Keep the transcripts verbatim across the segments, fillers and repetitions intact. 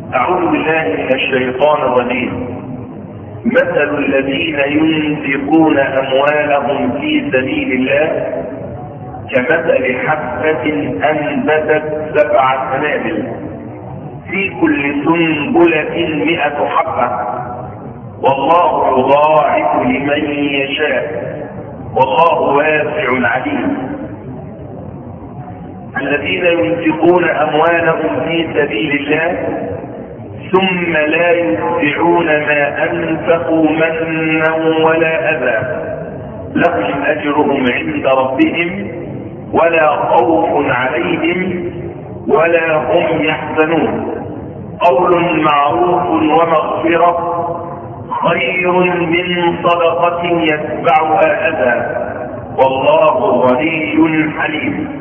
أعوذ بالله من الشيطان الرجيم. مثل الذين ينفقون أموالهم في سبيل الله كمثل حبة أنبتت سبع سنابل في كل سنبلة مئة حبة والله يضاعف لمن يشاء والله واسع عليم. الذين ينفقون أموالهم في سبيل الله ثم لا يتبعون ما أنفقوا منا ولا أذى لهم أجرهم عند ربهم ولا خوف عليهم ولا هم يحزنون. قول معروف ومغفرة خير من صدقة يتبعها أذى والله غني حليم.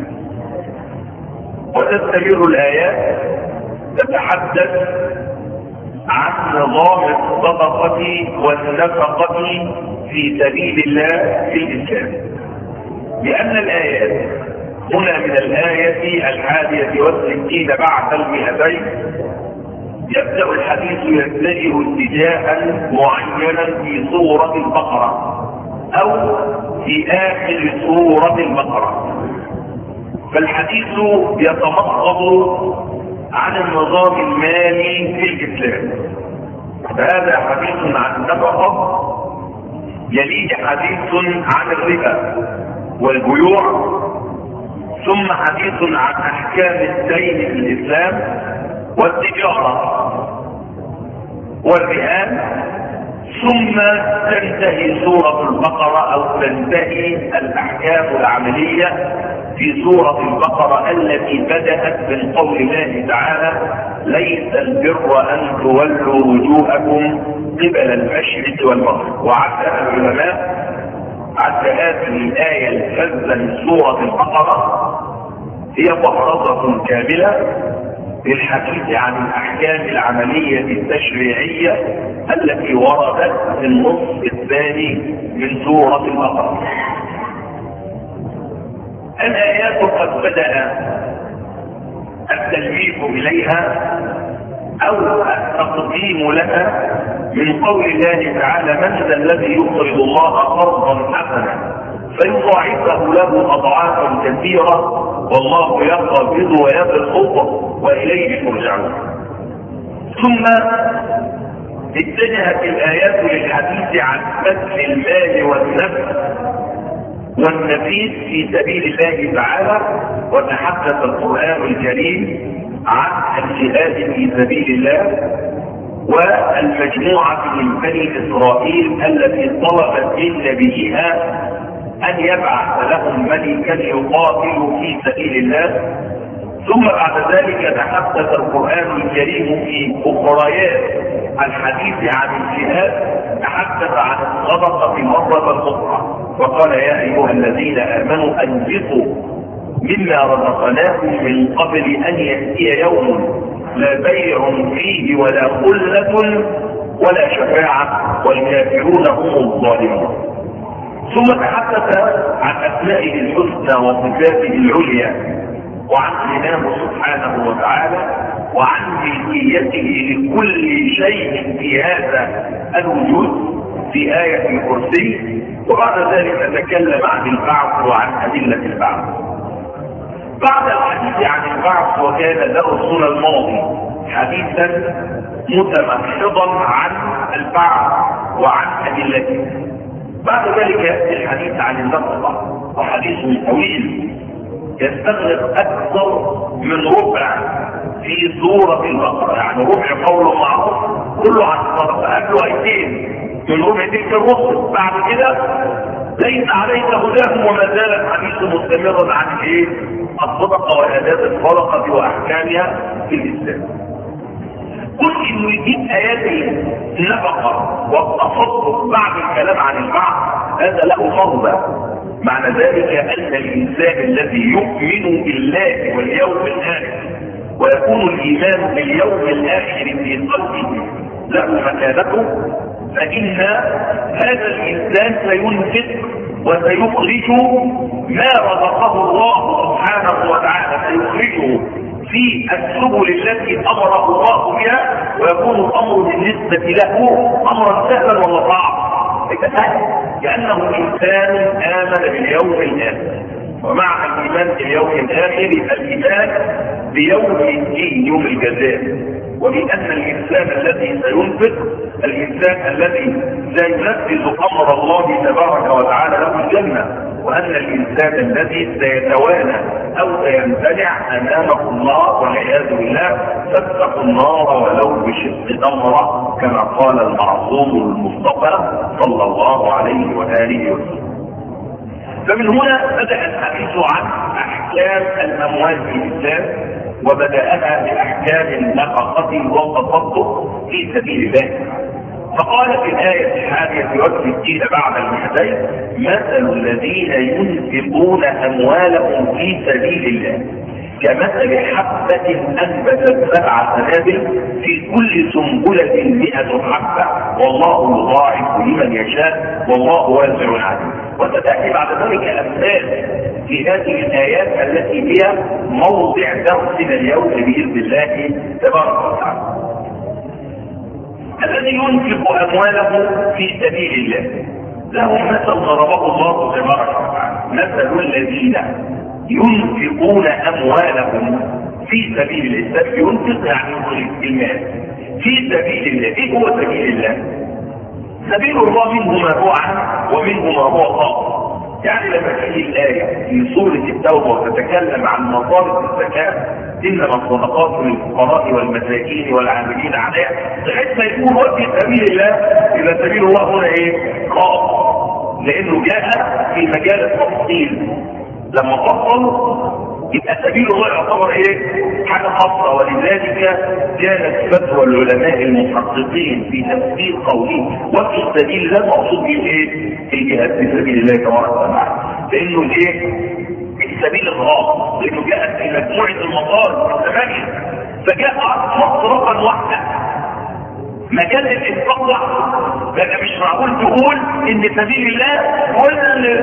وتستمر الآيات تتحدث عن نظام الصدقة والنفقة في سبيل الله في الإسلام، لأن الآيات هنا من الآية الحادية والستين بعد المئتين يبدأ الحديث يتجه اتجاها معينا في سورة البقرة أو في آخر سورة البقرة، فالحديث يتمخض عن النظام المالي في الإسلام. فهذا حديث عن النفقة، يليه حديث عن الربا والبيوع، ثم حديث عن أحكام الدين في الإسلام والتجارة والرهان، ثم تنتهي سورة البقرة أو تنتهي الأحكام العملية في سورة البقرة التي بدأت من قول الله تعالى: ليس البر أن تولوا وجوهكم قبل المشرق والمغرب. وعد العلماء عد هذه الآية الفذة من سورة البقرة هي محرزة كاملة للحديث عن الأحكام العملية التشريعية التي وردت في النصف الثاني من سورة البقرة. الآيات قد بدأ التلميح إليها أو التقديم لها من قول الله تعالى: من ذا الذي يقرض الله قرضا حسنا فيضاعفه له أضعافا كثيرة والله يقبض ويبسط وإليه ترجعون. ثم اتجهت الآيات للحديث عن بذل المال والنفس والنفيس في سبيل الله تعالى، وتحدث القرآن الكريم عن الجهاد في سبيل الله والمجموعة من بني إسرائيل التي طلبت من نبيها أن يبعث لهم ملكا يقاتل في سبيل الله. ثم بعد ذلك تحدث القرآن الكريم في أخريات الحديث عن الجهاد، تحدث عن الصدقة مرة أخرى وقال: يا أيها الذين آمنوا أنفقوا مما رزقناكم من قبل أن يأتي يوم لا بيع فيه ولا خلة ولا شفاعة والكافرون هم الظالمون. ثم تحدث عن أسمائه الحسنى وصفاته العليا وعن غناه سبحانه وتعالى وعن ملكيته لكل شيء في هذا الوجود في آية الكرسي. وبعد ذلك تكلم عن البعث وعن أدلة البعث. بعد الحديث عن البعث وكان درسنا الماضي حديثا متمحضا عن البعث وعن أدلته، بعد ذلك الحديث عن النفقة، وحديث طويل يستغرق أكثر من ربع في سورة البقرة، يعني ربع قول معروف كله عن الصدقة، قبله آيتين من ربع تلك الرسل، بعد كده ليس عليك هداهم وما زال الحديث مستمرا عن ايه؟ الصدقة وآداب الصدقة وأحكامها في الإسلام. قل إنه يجيب آيات النفقة والتصدق بعد الكلام عن البعث هذا له فضل. معنى ذلك أن الإنسان الذي يؤمن بالله واليوم الآخر ويكون الإيمان باليوم الآخر في قلبه له مكانته، فإن هذا الإنسان سينفق وسيخرج ما رزقه الله سبحانه وتعالى، سيخرجه في السبل التي امره الله بها، ويكون الامر بالنسبه له امرا سهلا ولا صعب؟ سهل، لانه انسان امن باليوم الاخر. ومع الايمان باليوم الاخر الايمان بيوم الدين، يوم الجزاء، وبان الانسان الذي سينفق، الانسان الذي سينفذ امر الله تبارك وتعالى له الجنه، وان الانسان الذي سيتوانى او سيمتنع امامه الله والعياذ بالله فاتقوا النار ولو بشق تمره، كما قال المعصوم المصطفى صلى الله عليه واله وسلم. فمن هنا بدأ الحديث عن احكام الاموال في الاسلام، وبدأها باحكام النفقة والتصدق في سبيل الله. فقال في الآية الحادية والستين بعد المئتين: مثل الذين ينفقون أموالهم في سبيل الله كمثل حبة أنبتت سبع سنابل في كل سنبلة مئة حبة والله يضاعف لمن يشاء والله واسع عليم. وستأتي بعد ذلك أمثال في هذه الآيات التي هي موضع درسنا اليوم بإذن الله تبارك وتعالى. الذي ينفق أمواله في سبيل الله له مثل ضربه الله تبارك وتعالى: مثل الذين ينفقون أموالهم في سبيل الله. ينفق يعني المال في سبيل الله. ايه هو سبيل الله؟ سبيل الله منه ما هو عام ومنه ما هو خاص. يعني لما تيجي الآية في سورة التوبة وتتكلم عن مصارف الزكاة: إنما الصدقات للفقراء والمساكين والعاملين عليها، لغاية ما يكون هو في سبيل الله، إذا سبيل الله هنا إيه؟ خاص، لأنه جاء في مجال التفصيل. لما فصل يبقى سبيل الله يعتبر ايه؟ حاجه خاصه. ولذلك كانت فتوى العلماء المحققين في تفسير قوله وفي سبيل الله المقصود به ايه؟ الجهاد في سبيل الله تبارك وتعالى، لانه الايه؟ السبيل الخاص، لانه جاءت في مجموعه المصارف الثمانيه، فجاء مصرفا واحدا مجال الانفاق واحد. لكن مش معقول تقول ان سبيل الله كل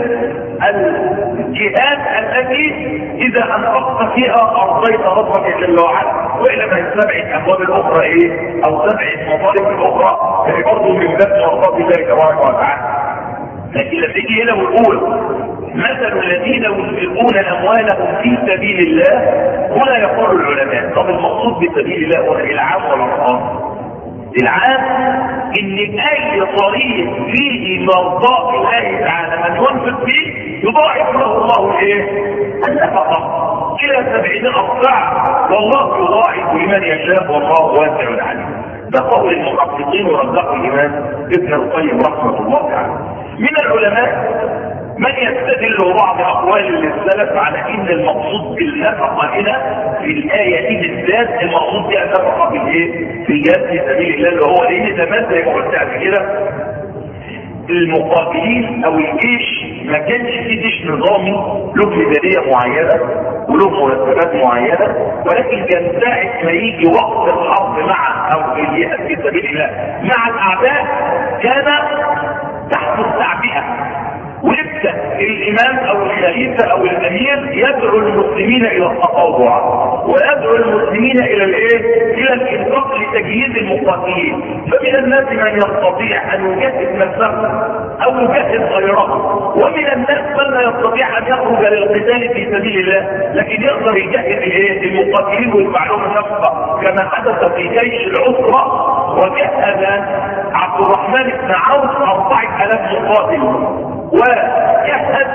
الجهات التي اذا انفقت فيها ارضيت ربك جل وعلا، والا ما السبع ابواب الاخرى ايه؟ او سبع مصارف الاخرى هي برضه من باب مرضات الله تبارك وتعالى. لكن لما تيجي هنا ونقول مثل الذين ينفقون اموالهم في سبيل الله، هنا يقول العلماء: طب المقصود بسبيل الله هو العام ولا الخاص؟ العام ان اي طريق فيه مرضاة الله تعالى من ينفق فيه يضاعف له الله ايه؟ النفقة الى سبعين اضعاف، والله يضاعف لمن يشاء والله واسع عليم. ده قول المحققين ورزقه الامام ابن القيم رحمه الله تعالى. من العلماء من يستدل بعض اقوال السلف على ان المقصود بالنفقه هنا في الايه دي بالذات المقصود بها النفقه في الايه؟ في الجهاد في سبيل الله، اللي هو لان زمان زي ما قلت قبل كده المقاتلين او الجيش ما كانش فيه جيش نظامي له ميزانيه معينه وله مرتبات معينه، ولكن كان ساعه ما يجي وقت الحرب مع او الجهاد في سبيل الله مع الاعداء كان تحت التعبئه، ويبدأ الامام او الخليفة او الامير يدعو المسلمين الى التطوع ويدعو المسلمين الى الايه؟ الى الانفاق لتجهيز المقاتلين. فمن الناس من يستطيع ان يجهز نفسه او يجهز غيره، ومن الناس من لا يستطيع ان يخرج للقتال في سبيل الله لكن يقدر يجهز الايه؟ المقاتلين ويدفع لهم نفقه، كما حدث في جيش العسرة وجهز عبد الرحمن بن عوف أربعة آلاف مقاتل، وجهز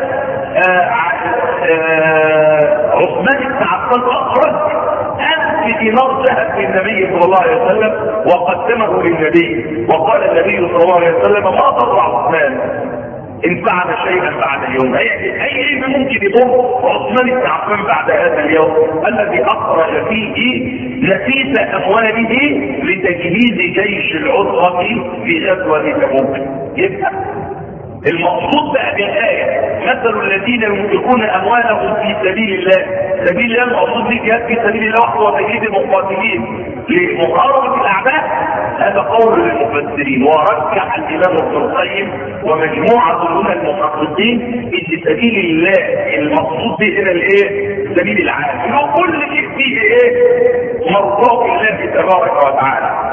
عثمان بن عفان اخرج ألف دينار ذهب للنبي صلى الله عليه وسلم وقدمه للنبي، وقال النبي صلى الله عليه وسلم: ما ضر عثمان ان فعل شيئا بعد اليوم. اي اي ممكن يضر عثمان بن عفان بعد هذا اليوم الذي اخرج فيه نفيس امواله لتجهيز جيش العسرة في غزوة تبوك. يبقى المقصود بقى بالآية مثل الذين ينفقون أموالهم في سبيل الله. سبيل الله المقصود به جهاد في سبيل الله وحده وتجهيز المقاتلين لمحاربة الأعداء، هذا قول للمفسرين، ورجح الامام ابن القيم ومجموعه من المحققين ان سبيل الله المقصود به هنا الايه؟ سبيل العالم، وكل شيء فيه ايه؟ مرضاه الله تبارك وتعالى.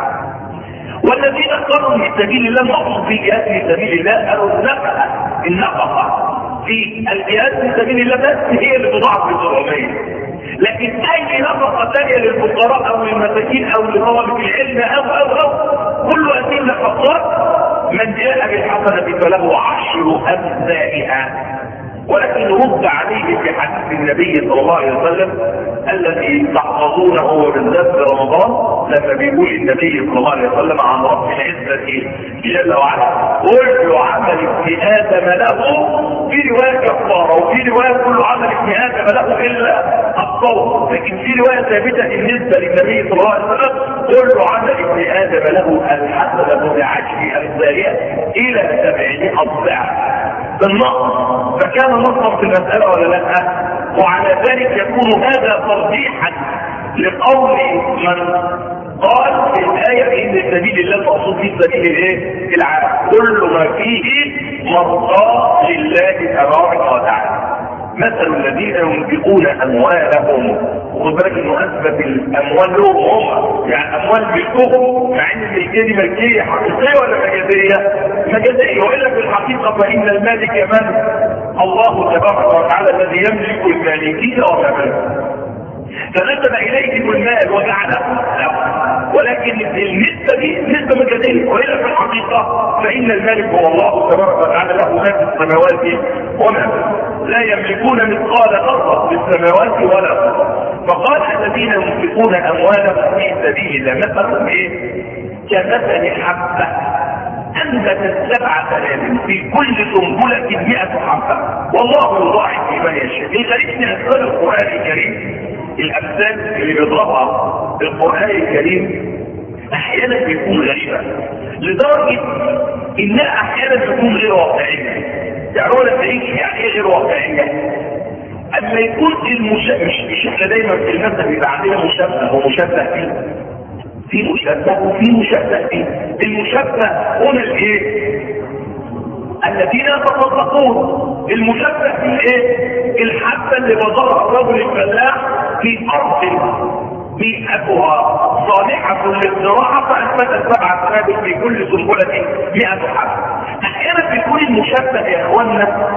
والذين قالوا ان سبيل الله المقصود به جهاد في سبيل الله قالوا النفقه النفقه في الجهاد في سبيل الله بس هي اللي تضاعف بالسبعمية، لكن اي نفقه ثانيه للفقراء او للمساكين او لطلبه العلم او او او كل هذه النفقات من جاء بالحسنه فله عشر امثالها. ولكن رد عليه في حديث النبي صلى الله عليه وسلم الذي تحفظونه هو بالذات في رمضان، لما بيقول النبي صلى الله عليه وسلم عن رب العزه جل وعلا كل عمل ابن ادم له، في روايه كفاره وفي روايه كل عمل ابن ادم له الا الصوم، لكن في روايه ثابته بالنسبه للنبي صلى الله عليه وسلم كل عمل ابن ادم له الحسنه بعشر امثالها الى سبعمائة ضعف بالنقص. فكان نصا في المسألة ولا لا؟ وعلى ذلك يكون هذا ترجيحا لقول من قال في الآية إن سبيل الله المقصود في سبيل الايه؟ العالم، كل ما فيه مرضاة لله تبارك وتعالى. مثل الذين ينفقون اموالهم، وخد بالك انه اثبت الاموال لهم هم، يعني اموال ملكهم، مع ان الملكيه دي ملكيه حقيقيه ولا مجازيه؟ مجازيه، والا في الحقيقه فان المالك من؟ الله تبارك وتعالى الذي يملك المالكيه وما ملك. فنسب اليه المال وجعله له، ولكن النسبه دي نسبه مجازيه، والا في الحقيقه فان المالك هو الله تبارك وتعالى له ما في السماوات وما لا يملكون مثقال ذره في السماوات ولا ذره. فقال الذين ينفقون اموالهم في سبيل الله مثلهم ايه؟ كمثل حبه انبتت سبع سنابل في كل سنبله مئة حبه والله يضاعف لمن يشاء. الغريب من اسباب القران الكريم الامثال اللي بيضربها القران الكريم احيانا بيكون غريبه لدرجه انها احيانا بتكون غير واقعيه. تعرفوا تعيش يعني ايه غير واقعيه؟ اما يكون المشابه، مش مش احنا دايما في المثل بيبقى عندنا مشابه ومشابه فيه، في مشابه وفي مشابه فيه. المشابه هنا الايه؟ الذين يتصدقون. المشبه في ايه؟ الحبه اللي بذرها الرجل الفلاح في ارض بيئتها صالحه للزراعه فاثبتت سبع سنابل في كل سنبله مئة حبه. احيانا بيكون المشبه يا اخوانا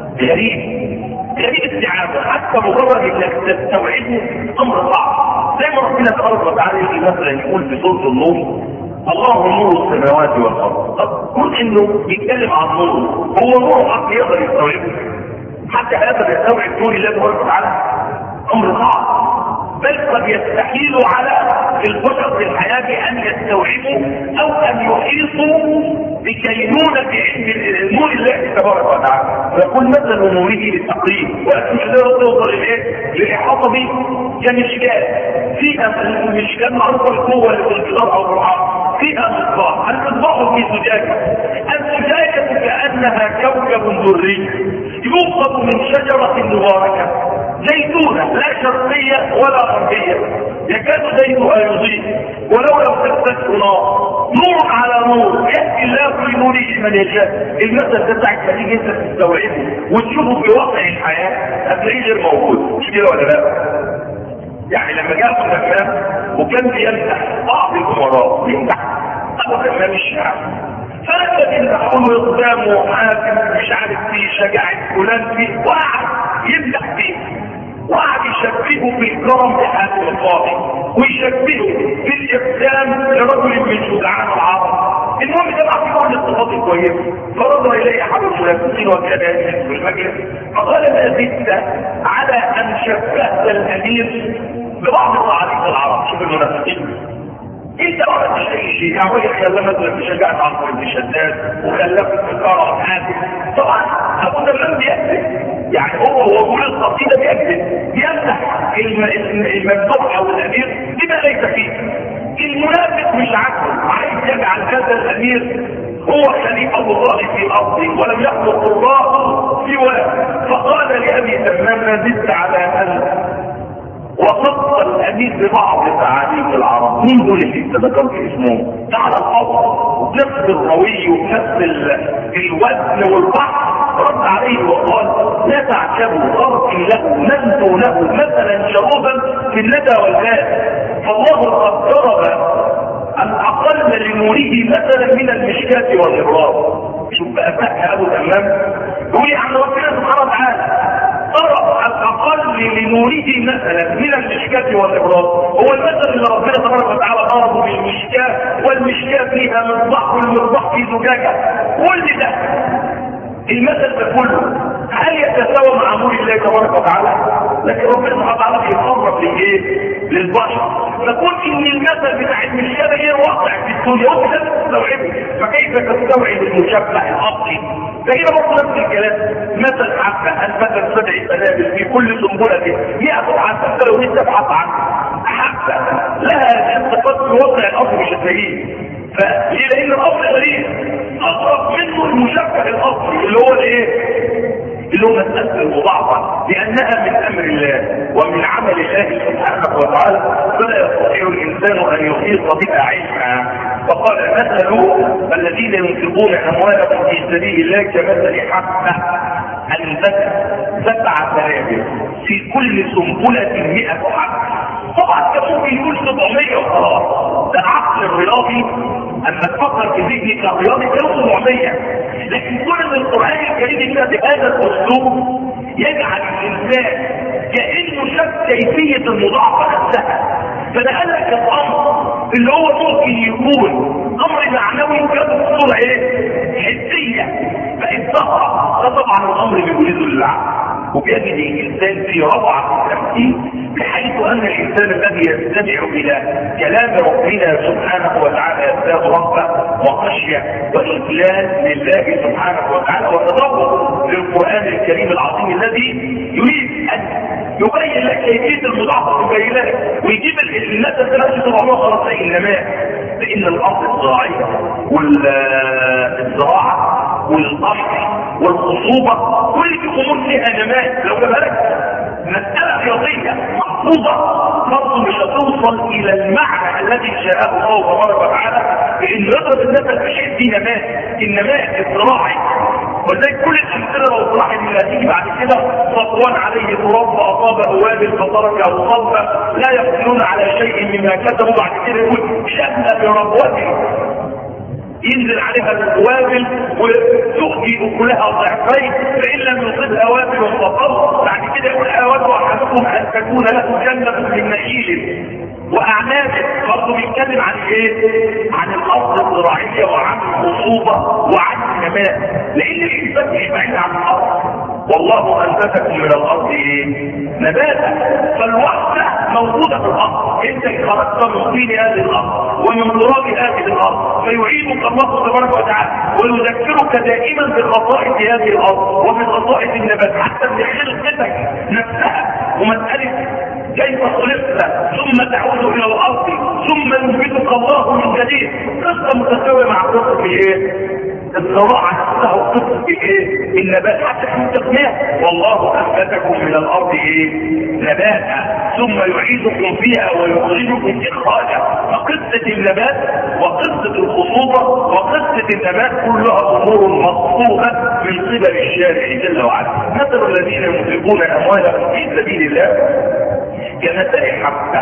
غريب غريب استيعابه، حتى مجرد انك تستوعبه امر صعب. زي ما ربنا تبارك وتعالى مثلا يقول في سوره النور الله نور السماوات والارض. طب كون انه بيتكلم عن نور، هو نور حق يقدر يستوعبه؟ حتى هذا يستوعب نور الله تبارك وتعالى امر صعب، بل قد يستحيل على البشر في الحياه بان يستوعبوا او ان يحيطوا بكينونه نور الله تبارك وتعالى. ويقول مثل نوره للتقريب، ولكن لا توصل الايه؟ للاحاطه به كمشكاه فيها المشكاه معروفه القوه اللي في الجدار او الرعاه، فيها مصباح، المصباح في زجاجه، الزجاجه كانها كوكب دري يوقد من شجره مباركه زيتونه لا شرقيه ولا غربيه يكاد زيتها يضيء ولو لم تمسسه نار، نور على نور ياتي الله في نوره من يشاء. المثل ده بتاعك ما تيجي انت تستوعبه وتشوفه في واقع الحياه هتلاقيه غير موجود، مش كده ولا لا؟ يعني لما جاء الامام وكان بيمسح بعض الامراء يمسح ابو الامام الشعبي، فلما يمسحونه قدامه حاكم مش عارف فيه شجاعه فلان فيه وقعد يمسح فيه وقعد يشبهه بالكرم لحاكم القاضي ويشبهه بالابتسام لرجل من شجعان العرب. المهم ده معه كل الصفات الكويسه، فرضى اليه احد المنافقين وكان يجلس في المجلس فقال ما زدت على ان شبهت الامير ببعض صعاليق العرب. شوف المنافقين، انت ما عملتش اي شيء، يعني هو خلاه مثلا شجاعه عمرو بن شداد وخلاه في الكرم حاكم. طبعا ابو تمام بيكذب، يعني هو هو بيقول القصيده بيكذب، بيمسح الممدوح او الامير بما ليس فيه. المنافق مش عاجبه، عايز يجعل هذا الامير هو خليفه الله في ارضه ولم يخلق الله سواه. فقال لابي تمام ما زدت على ان وصف الامين ببعض تعاليم العرب. مين دول اللي انت ذكرت اسمهم؟ على الارض نفس الروي ونفس الوزن والبحث. رد عليه وقال لا تعجبوا ضربي له ننتو له مثلا شروبا في الندى والهاد، فالله قد ضرب الاقل لنوره مثلا من المشكاة والابراج. شوف بقى فقه ابو تمام يقول عن ربنا سبحانه وتعالى ضرب الاقل لنوره مثلا من المشكاة والابراج. هو المثل اللي ربنا سبحانه وتعالى ضربه بالمشكاة، والمشكاة فيها مصباح والمصباح في زجاجة. كل ده المثل ده كله هل يتساوى مع امور الله تبارك وتعالى؟ لكن ربنا سبحانه وتعالى بيقرب لايه؟ للبشر. نقول ان المثل بتاع المشكاه غير واقع في الدنيا، وانت لازم تستوعبه. فكيف تستوعب المشبه الاصلي؟ فهنا برضه نفس الكلام. مثل حبه المثل سبع سنابل في كل سنبله مئة حبه، فلو انت تبحث عنه حبه لها انتقاد في وضع الاصل مش هتلاقيه. فليه؟ لان الاصل غريب اقرب منه المشبه الاصلي اللي هو الايه؟ اللي هو مسألة المضاعفة، لأنها من أمر الله ومن عمل الله سبحانه وتعالى، فلا يستطيع الإنسان أن يحيط بها علما. فقال مثل الذين ينفقون أموالهم في سبيل الله كمثل حبة أنبتت سبع سنابل في كل سنبلة مئة حبة. طبعا كان ممكن يقول سبعمية وخلاص، ده العقل الرياضي اما تفكر في ذهنك الرياضي كان سبعمية. لكن كل القرآن الكريم كده بهذا الاسلوب يجعل الانسان كأنه شاف كيفية المضاعفة نفسها. فده قال لك الامر اللي هو ممكن يكون امر معنوي كان بصورة ايه؟ حسية بقت ظاهرة. ده طبعا الامر اللي يريده للعقل، وبيجد الانسان في روعة التمثيل بحيث ان الانسان الذي يستمع الى كلام ربنا سبحانه وتعالى يزداد رغبة وخشية واجلال لله سبحانه وتعالى وتدبر للقرآن الكريم العظيم الذي يريد ان يبين لك كيفية المضاعفة ويبين لك ويجيب الناس الثلاثة طبعا خلاص النماء. لان الارض الزراعية والزراعة والقمح والخصوبة كل دي امور فيها نماء. لو جاب لك مسألة رياضية محفوظة برضه مش هتوصل الى المعنى الذي شاءه الله تبارك وتعالى بان يضرب الناس بشيء فيه نماء. النماء الزراعي ولذلك كل الامثله لو طلعت من هتيجي بعد كده صفوان عليه تراب فاصابه وابل فتركه صلبا لا يقدرون على شيء مما كتبوا. بعد كده يقول شأن بربوته ينزل عليها الوابل وتؤتي اكلها ضعفين فان لم يصبها وابل فطل. بعد كده يقول اود احدكم ان تكون له جنه من نخيل واعناب. برضه بيتكلم عن ايه؟ عن الارض الزراعيه وعن الخصوبه وعن النماء. لان الانسان مش بعيد عن الارض، والله انبتكم من الارض ايه؟ نباتا. فالوحده موجوده في الارض، انت خرجت من طين هذه الارض ومن تراب هذه الارض، فيعيدك الله تبارك وتعالى ويذكرك دائما بخصائص هذه الارض وبخصائص النبات حتى بخلقتك نفسها ومساله كيف خلقت ثم تعود الى الارض ثم ينبتك الله من جديد. قصه متساويه مع قصه ايه؟ الزراعه نفسها وقصه ايه؟ النبات حتى في التقنيه. والله انبتكم من الارض ايه؟ نباتا ثم يعيدكم فيها ويخرجكم اخراجا. فقصه النبات وقصه الخصوبه وقصه النبات كلها امور مقصوده من قبل الشارع جل وعلا. مثل الذين ينفقون اموالهم في سبيل الله كمثل حبة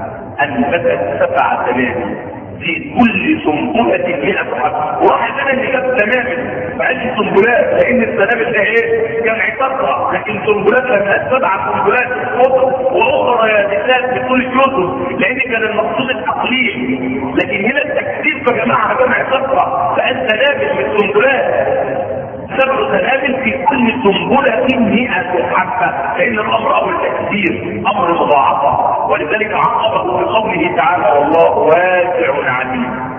أنبتت سبع سنابل في كل سنبلة مئة حبة. وراح السنة اللي جاب سنابل فقالش سنبلات لأن السنابل ده إيه؟ جمع كثرة، لكن سنبلات لما سبع سنبلات كتب وأخرى يابسات بكل كتب لأن كان المقصود التقليل. لكن هنا التكثير فجمعها جمع كثرة فقال سنابل من سنبلات سبع سنابل في كل سنبلة مئة حبة. لأن الأمر أو التكثير أمر مضاعفة، ولذلك عقبه بقوله تعالى والله واسع عليم.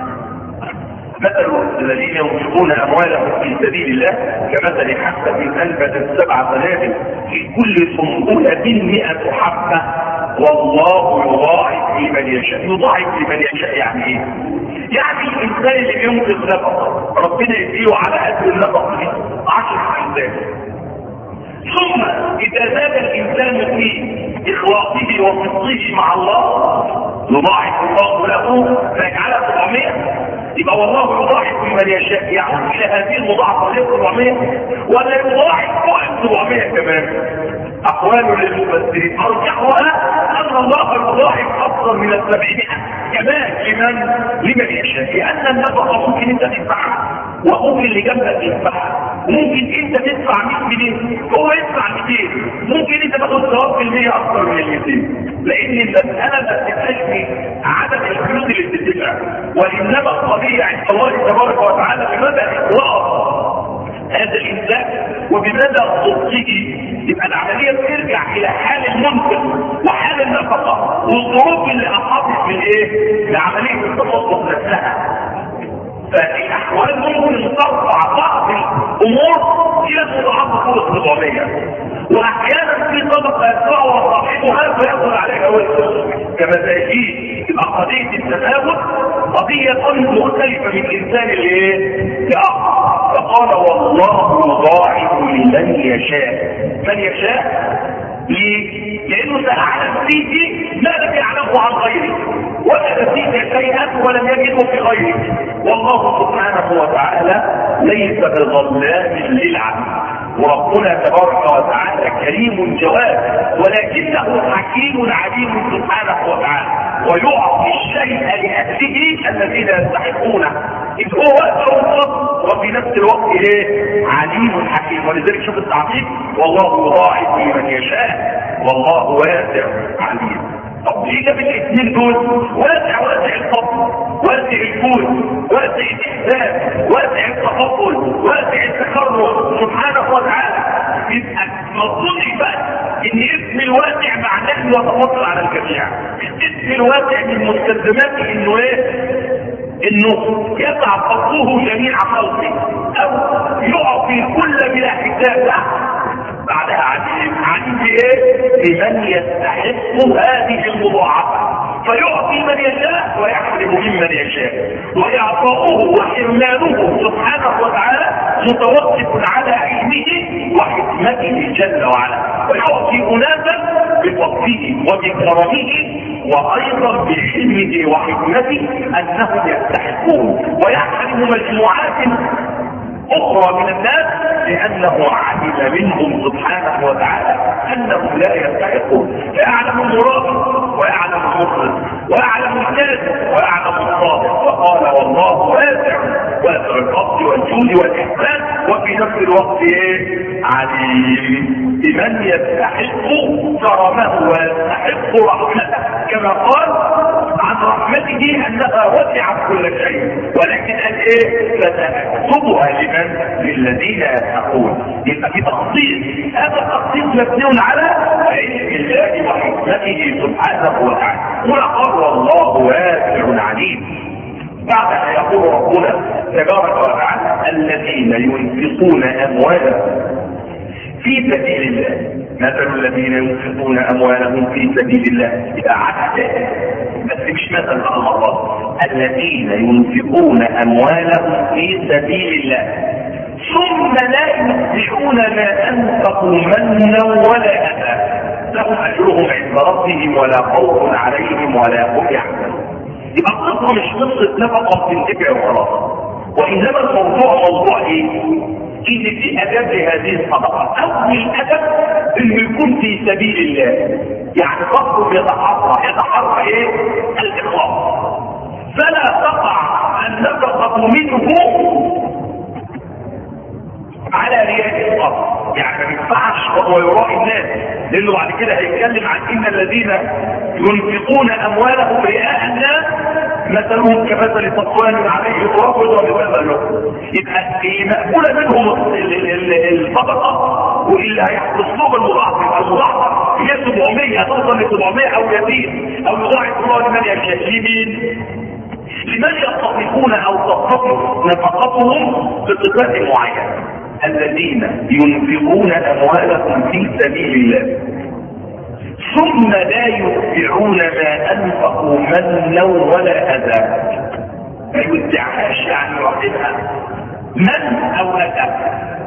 مثل الذين ينفقون أموالهم في سبيل الله كمثل حبة أنبتت سبع سنابل في كل سنبلة مئة حبة والله يضاعف لمن يشاء. يضاعف لمن يشاء يعني ايه؟ يعني الانسان اللي بينفق نفقه ربنا يديه على قد النفقه دي عشر انسان. ثم اذا زاد الانسان في اخلاصه وصدقه مع الله يضاعف الله له فيجعلها سبعمائة. يبقى والله يضاعف لمن يشاء، يعود الى هذه المضاعفه غير سبعمائة ولا يضاعف فوق سبعمائة كمان. اقوال للمفسرين ارجحها ان الله يضاعف اكثر من السبعمائة كمان لمن لمن يشاء، لان النفقه ممكن انت تدفعها وممكن اللي جنبك يدفعها، ممكن انت تدفع مئة جنيه هو يدفع مئتين، ممكن انت تاخد ثواب في المية اكثر من المئتين، لان المساله ما بتبقاش في عدد الفلوس اللي بتدفع، وانما القضيه عند الله تبارك وتعالى بمدى اخلاص هذا الانسان وبمدى صدقه. يبقى العمليه بترجع الى حال المنفق وحال النفقه والظروف اللي احاطت بالايه؟ بعمليه التصدق نفسها. فالاحوال ممكن ترفع بعض الامور الى مضاعفه فوق سبعمائة، واحيانا في طبقه يدفعها صاحبها فيحصل عليها وزن كمساجين. يبقى قضيه التفاوت قضيه مختلفه من انسان لايه؟ لاخر. فقال والله يضاعف لمن يشاء. من يشاء ليه؟ لانه ساعلم فيه ما لم يعلمه عن غيره، وجد فيك شيئا ولم يجده في غيره. والله سبحانه وتعالى ليس بظلام للعبيد، وربنا تبارك وتعالى كريم جواد، ولكنه حكيم عليم سبحانه وتعالى، ويعطي الشيء لاهله الذين يستحقونه، اذ هو واسع وفي نفس الوقت ايه؟ عليم حكيم. ولذلك شوف التعقيب والله يضاعف لمن يشاء والله واسع عليم. طب ليه جاب الاثنين دول؟ واسع واسع الفضل، واسع الجود، واسع الاحسان، واسع التفضل، واسع التكرم سبحانه وتعالى. يبقى مطلوب بقى ان اسم الواسع معناه انه يتفضل على الجميع. اسم الواسع من مستلزماته انه ايه؟ انه يسع فضله جميع خلقه، او يعطي كل بلا حساب. بعدها عليم عليم بايه؟ بمن يستحق هذه المضاعفه، فيعطي من يشاء ويحرم ممن يشاء، وإعطاؤه وحرمانه سبحانه وتعالى متوقف على علمه وحكمته جل وعلا. ويعطي اناسا بفضله وبكرمه وايضا بعلمه وحكمته انهم يستحقون، ويحرم مجموعات اخرى من الناس لانه علم منهم سبحانه وتعالى انهم لا يستحقون. فيعلم المراد ويعلم المخلص ويعلم الكاذب ويعلم الصادق. وقال والله واسع، واسع الفضل والجود والاحسان، وفي نفس الوقت ايه؟ عليم بمن يستحق كرمه ويستحق رحمته، كما قال عن رحمته انها وسعت كل شيء، ولكن قال ايه؟ فتكتبها لمن؟ للذين يتقون. يبقى في تخصيص، هذا التخصيص مبني على علم الله وحكمته سبحانه وتعالى. هنا قال والله واسع عليم. بعدها يقول ربنا تبارك وتعالى الذين ينفقون اموالهم في سبيل الله، مثل الذين ينفقون اموالهم في سبيل الله. يبقى عكس بس مش مثل بقى المرات، الذين ينفقون اموالهم في سبيل الله ثم لا يتبعون ما انفقوا منا ولا اذى لهم اجرهم عند ربهم ولا خوف عليهم ولا هم يحزنون. يبقى القصه مش قصه نفقه بتنتفع وخلاص، وانما الموضوع موضوع ايه؟ ان في اداب لهذه الصدقه. اول ادب انه يكون في سبيل الله، يعني قصده يتحرى يتحرى ايه؟ الاخلاص، فلا تقع النفقه منه على رياء القصد. يعني ما ينفعش وهو يراعي الناس، لانه بعد كده هيتكلم عن ان الذين ينفقون اموالهم رئاء الناس مثلهم كمثل صفوان عليه تراب وبهذا اللون. يبقى مقبوله منهم الصدقه، واللي هيحدث له المضاعفه المضاعفه هي سبعمائة، توصل ل سبعمائة او يزيد، او يضاعف الله لمن يشاء. لمين؟ لمن يستطيعون او تستطيع نفقتهم بصفات معينه. الذين ينفقون اموالهم في سبيل الله ثم لا يتبعون ما انفقوا منا ولا اذى. ما يتبعهاش يعني يعطيها من او اذى،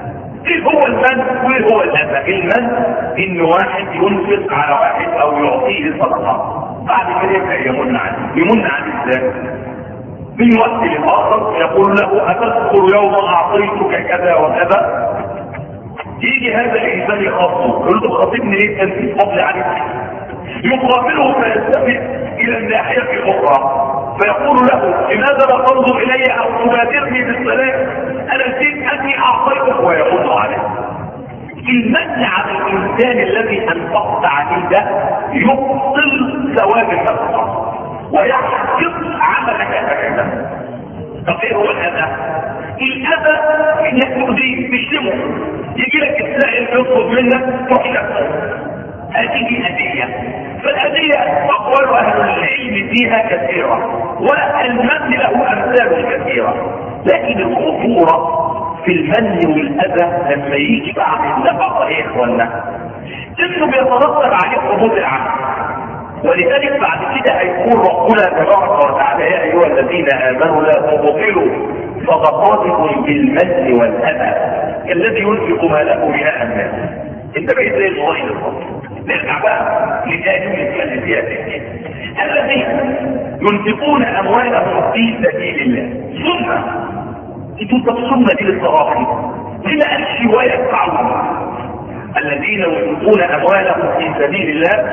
ايه هو المن وايه هو الاذى؟ المن ان واحد ينفق على واحد او يعطيه صدقه، بعد كده يبدا يمن عليه. يمن عليه ازاي؟ من وقت لاخر يقول له اتذكر يوما اعطيتك كذا وكذا، يجي هذا الانسان يخاطبه يقول له خاطبني ليه؟ كان في فضل عليك. يقابله فيلتفت الى الناحيه الاخرى فيقول له لماذا لا تنظر الي او تبادرني بالسلام؟ انا نسيت اني اعطيتك، ويرد عليه. المن على الانسان الذي انفقت عليه ده يبطل ثواب النفقه ويحفظ عملك هكذا. طب ايه هو الاذى؟ الاذى انك تؤذيه تشتمه، يجي لك السائل يطلب منك تروح شتمه، هذه اذيه. فالاذيه اقوال اهل العلم فيها كثيره، والمن له امثال كثيره، لكن الخطوره في المن والاذى لما يجي بعد النفقه ايه يا اخوانا؟ انه بيترتب عليه حدود العمل. ولذلك بعد كده هيكون ربنا تبارك وتعالى يا ايها الذين امنوا لا تبطلوا صدقاتكم بالمن والاذى الذي ينفق ماله رئاء الناس. انت بقيت زي الغاية الفضل. نرجع بقى لتاني نتكلم فيها تاني. الذين ينفقون اموالهم في سبيل الله سنه. انتوا تبصرنا دي للصراحه لما قالش ويدفعون. الذين ينفقون اموالهم في سبيل الله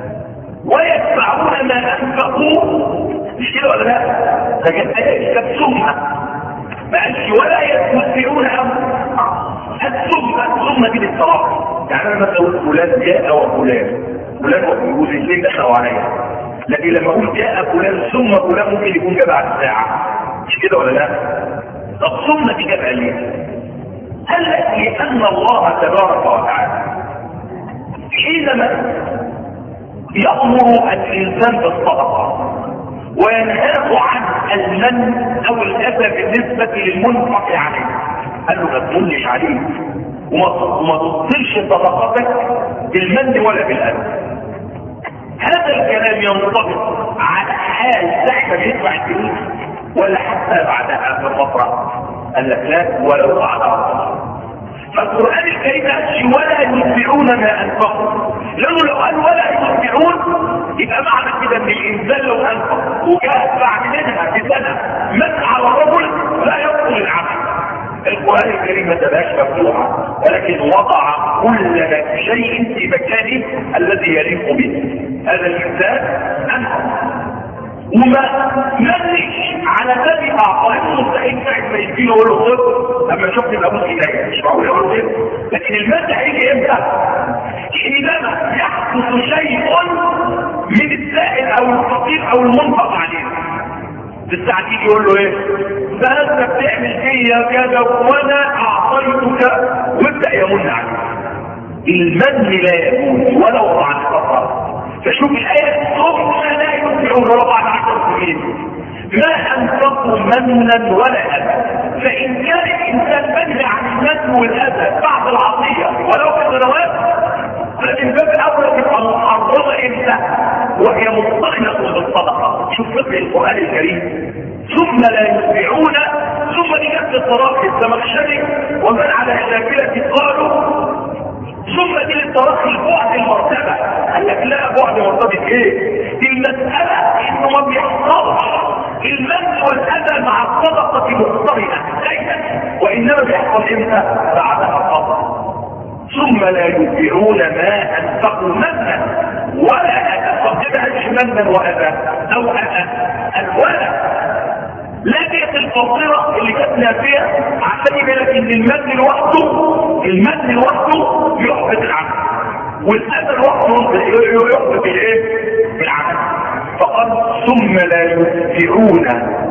ويدفعون ما انفقوا، مش كده ولا لا؟ ده كانت ايه سنه، ما قالش ولا يدفعون السنه. السنه دي للصراحه. يعني انا مثلا اقول فلان جاء وفلان فلان وفلان الاثنين دخلوا عليا، لكن لما اقول جاء فلان ثم فلان ممكن يكون جاء بعد ساعه، مش كده ولا لا؟ طب ثم دي جاء ليه؟ هل لان الله تبارك وتعالى حينما يأمر الإنسان بالصدقة وينهاه عن المن أو الأذى بالنسبة للمنفق عليه، قال له ما تمنش عليه وما تبطلش صدقتك بالمن ولا بالأذى. هذا الكلام ينطبق على حال تحت يدفع الفلوس ولا حتى بعدها في الفترة؟ قال لك لا، ولو بعدها. فالقرآن الكريم قال ولا يتبعون ما أنفقوا، لأنه لو قال ولا يتبعون يبقى معنى كده ان الإنسان لو أنفق وجاء بعد منها بسنة من على الرجل لا يبطل العمل. القرآن الكريم ما تبقاش مفتوحة، ولكن وضع كل شيء في مكانه الذي يليق به. هذا الإنسان أنفق وما منش على الذي اعطاه مستحيل ساعد ما يجي له يقول له خد لما شفت الابوس ايديا، مش معقول يقول له. لكن المادة هيجي امتى؟ حينما يحدث شيء من السائل او الفقير او المنفق عليه. في الساعة دي يقول له ايه؟ فانت بتعمل فيا كذا وانا اعطيتك، وابدا يمن عليك. المن لا يموت ولو بعد فترة. فشوف الآية ثم لا يتبعون ولو بعد عشر سنين ما أنفقوا منا ولا أذى. فإن كان الإنسان منهي عن المن والأذى بعد العطية ولو في سنوات، فلكن باب الأول تبقى محرمة إمتى؟ وهي مطمئنة بالصدقة. شوف فقه القرآن الكريم ثم لا يتبعون، ثم دي نفس التراخي الزمخشري ومن على الشاكلة قالوا ثم دي للتراخي البعد المرتبة. قال لك لا، بعد مرتبة ايه؟ دي المسألة انه ما بيحصلش المن والاذى مع الصدقة مقترنة دايما، وانما بيحصل امتى؟ بعدها فترة. ثم لا يتبعون ما انفقوا منا ولا اذى. طب كده منا واذى او اذى الولد لكن الفاطرة اللي كانت نافية عشان يبقى لك ان المن لوحده المن لوحده يحبط العمل، والاذى لوحده يحبط الايه؟ العمل. فقال ثم لا يتبعون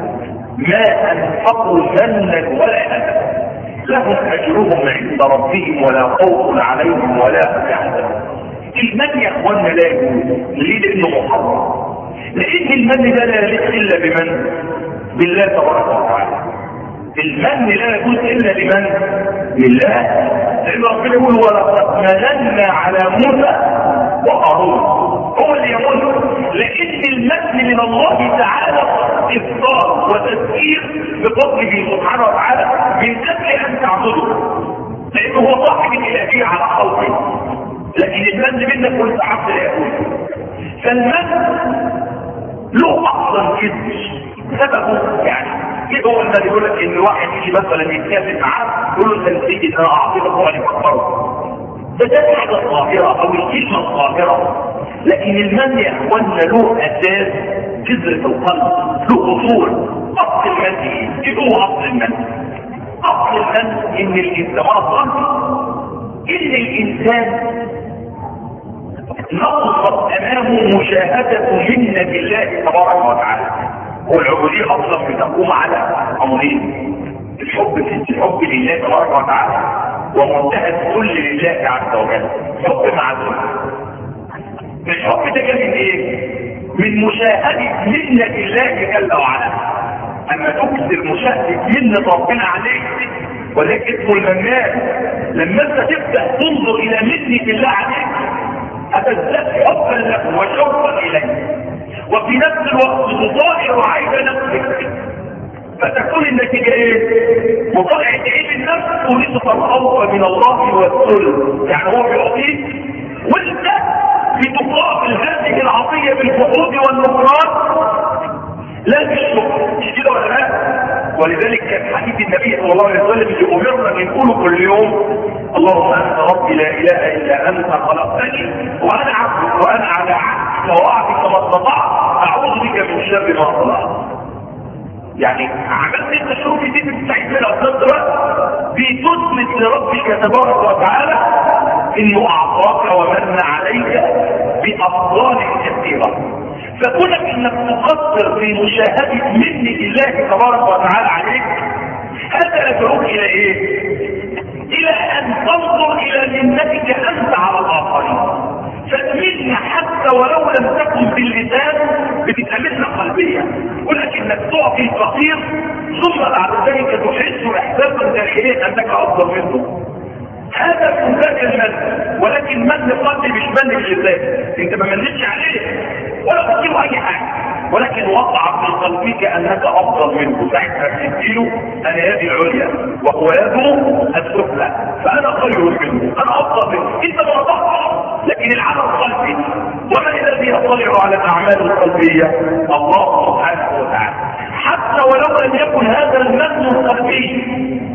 ما انفقوا منا ولا اذى لهم اجرهم عند ربهم ولا خوف عليهم ولا هم يحزنون. المن يا اخوانا لا يجوز. ليه؟ لانه محرم. لان المن ده لا يليق الا بمن؟ بالله تبارك وتعالى. المن لا يجوز الا لمن؟ لله. لان ربنا يقول ولقد مننا على موسى وهارون، هو اللي يمن. لان المن من الله تعالى افطار وتذكير بفضله سبحانه وتعالى من اجل ان تعبده. لان لانه هو صاحب الالهيه على خلقه، لكن المن منك وانت عبد لا يكون. فالمن له اصلا كذب سببه يعني كده، هو الذي يقول لك ان واحد يجي مثلا يتكلم معاه يقول له انت نسيت ان انا اعطيك هو اللي يفكره، ده ده حاجه ظاهره او الكلمه الظاهره. لكن المن يا اخوانا له اساس جذر في القلب، له اصول. اصل المن ايه هو اصل المن؟ اصل المن ان الانسان اصلا ان الانسان نقصت امامه مشاهده منه بالله تبارك وتعالى. والعبوديه اصلا بتقوم على امرين: الحب الحب لله تبارك وتعالى، ومنتهى الذل لله عز وجل. حب مع ذل. الحب ده جاي من ايه؟ من مشاهده منه بالله جل وعلا. اما تكثر مشاهده منه ربنا عليك ولكن اسمه المنان، لما انت تبدا تنظر الى منه بالله عليك هتزداد حبا له وشوقا اليه، وفي نفس الوقت تطالع عيب نفسك، فتكون النتيجه ايه؟ مطالعه عيب النفس ونسبه الخوف من الله والذل. يعني هو بيعطيك وانت بتقابل هذه العطيه بالفقود والنكران لا بالشكر، مش كده ولا لا؟ ولذلك كان حديث النبي صلى الله عليه وسلم اللي امرنا ان نقوله كل يوم: اللهم انت ربي لا اله الا انت خلقتني وانا عبدك وانا على عهدك ووعدك ما استطعت اعوذ بك من شر ما صنعت. يعني عملت انت الشروط دي بتستعيد منها في نفس الوقت بتثبت لربك تبارك وتعالى انه اعطاك ومن عليك بافضال كثيره. فكونك انك تقصر في مشاهده منه الله تبارك وتعالى عليك هذا يدعوك الى ايه؟ الى ان تنظر الى منتك انت على الاخرين. فالمنة حتى ولو لم تكن باللسان بتتمنى قلبيا، ولكنك تعطي الفقير ثم بعد ذلك تحس احساسا داخليا انك افضل منه. هذا من ذاك المن، ولكن من قلبي مش من اللسان. انت ما منتش عليه ولا تقول اي حاجه، ولكن وقع في قلبك انك افضل منه. ساعتها تديله انا يدي العليا وهو يده السفلى، فانا خير منه، انا افضل منه. انت ما رضحتش، لكن العمل قلبي. ومن الذي يطلع على الاعمال القلبيه؟ الله سبحانه وتعالى. حتى ولو لم يكن هذا المن القلبي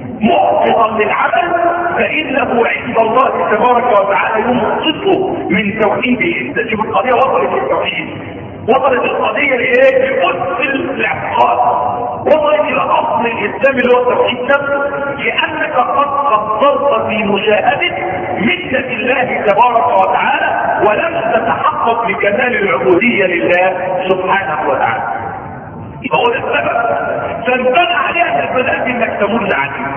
محبطا للعمل فانه عند الله تبارك وتعالى ينقصه من توحيده. تجيب القضيه وصلت للتوحيد، وصلت القضيه لايه؟ لقدس الاعتقاد، وصلت الى اصل الاسلام اللي هو التوحيد نفسه، لانك قد قصرت في مشاهده منة الله تبارك وتعالى ولم تتحقق بكمال العبوديه لله سبحانه وتعالى. يبقى هو ده السبب. فانبنى عليها البدء انك تمن عليه.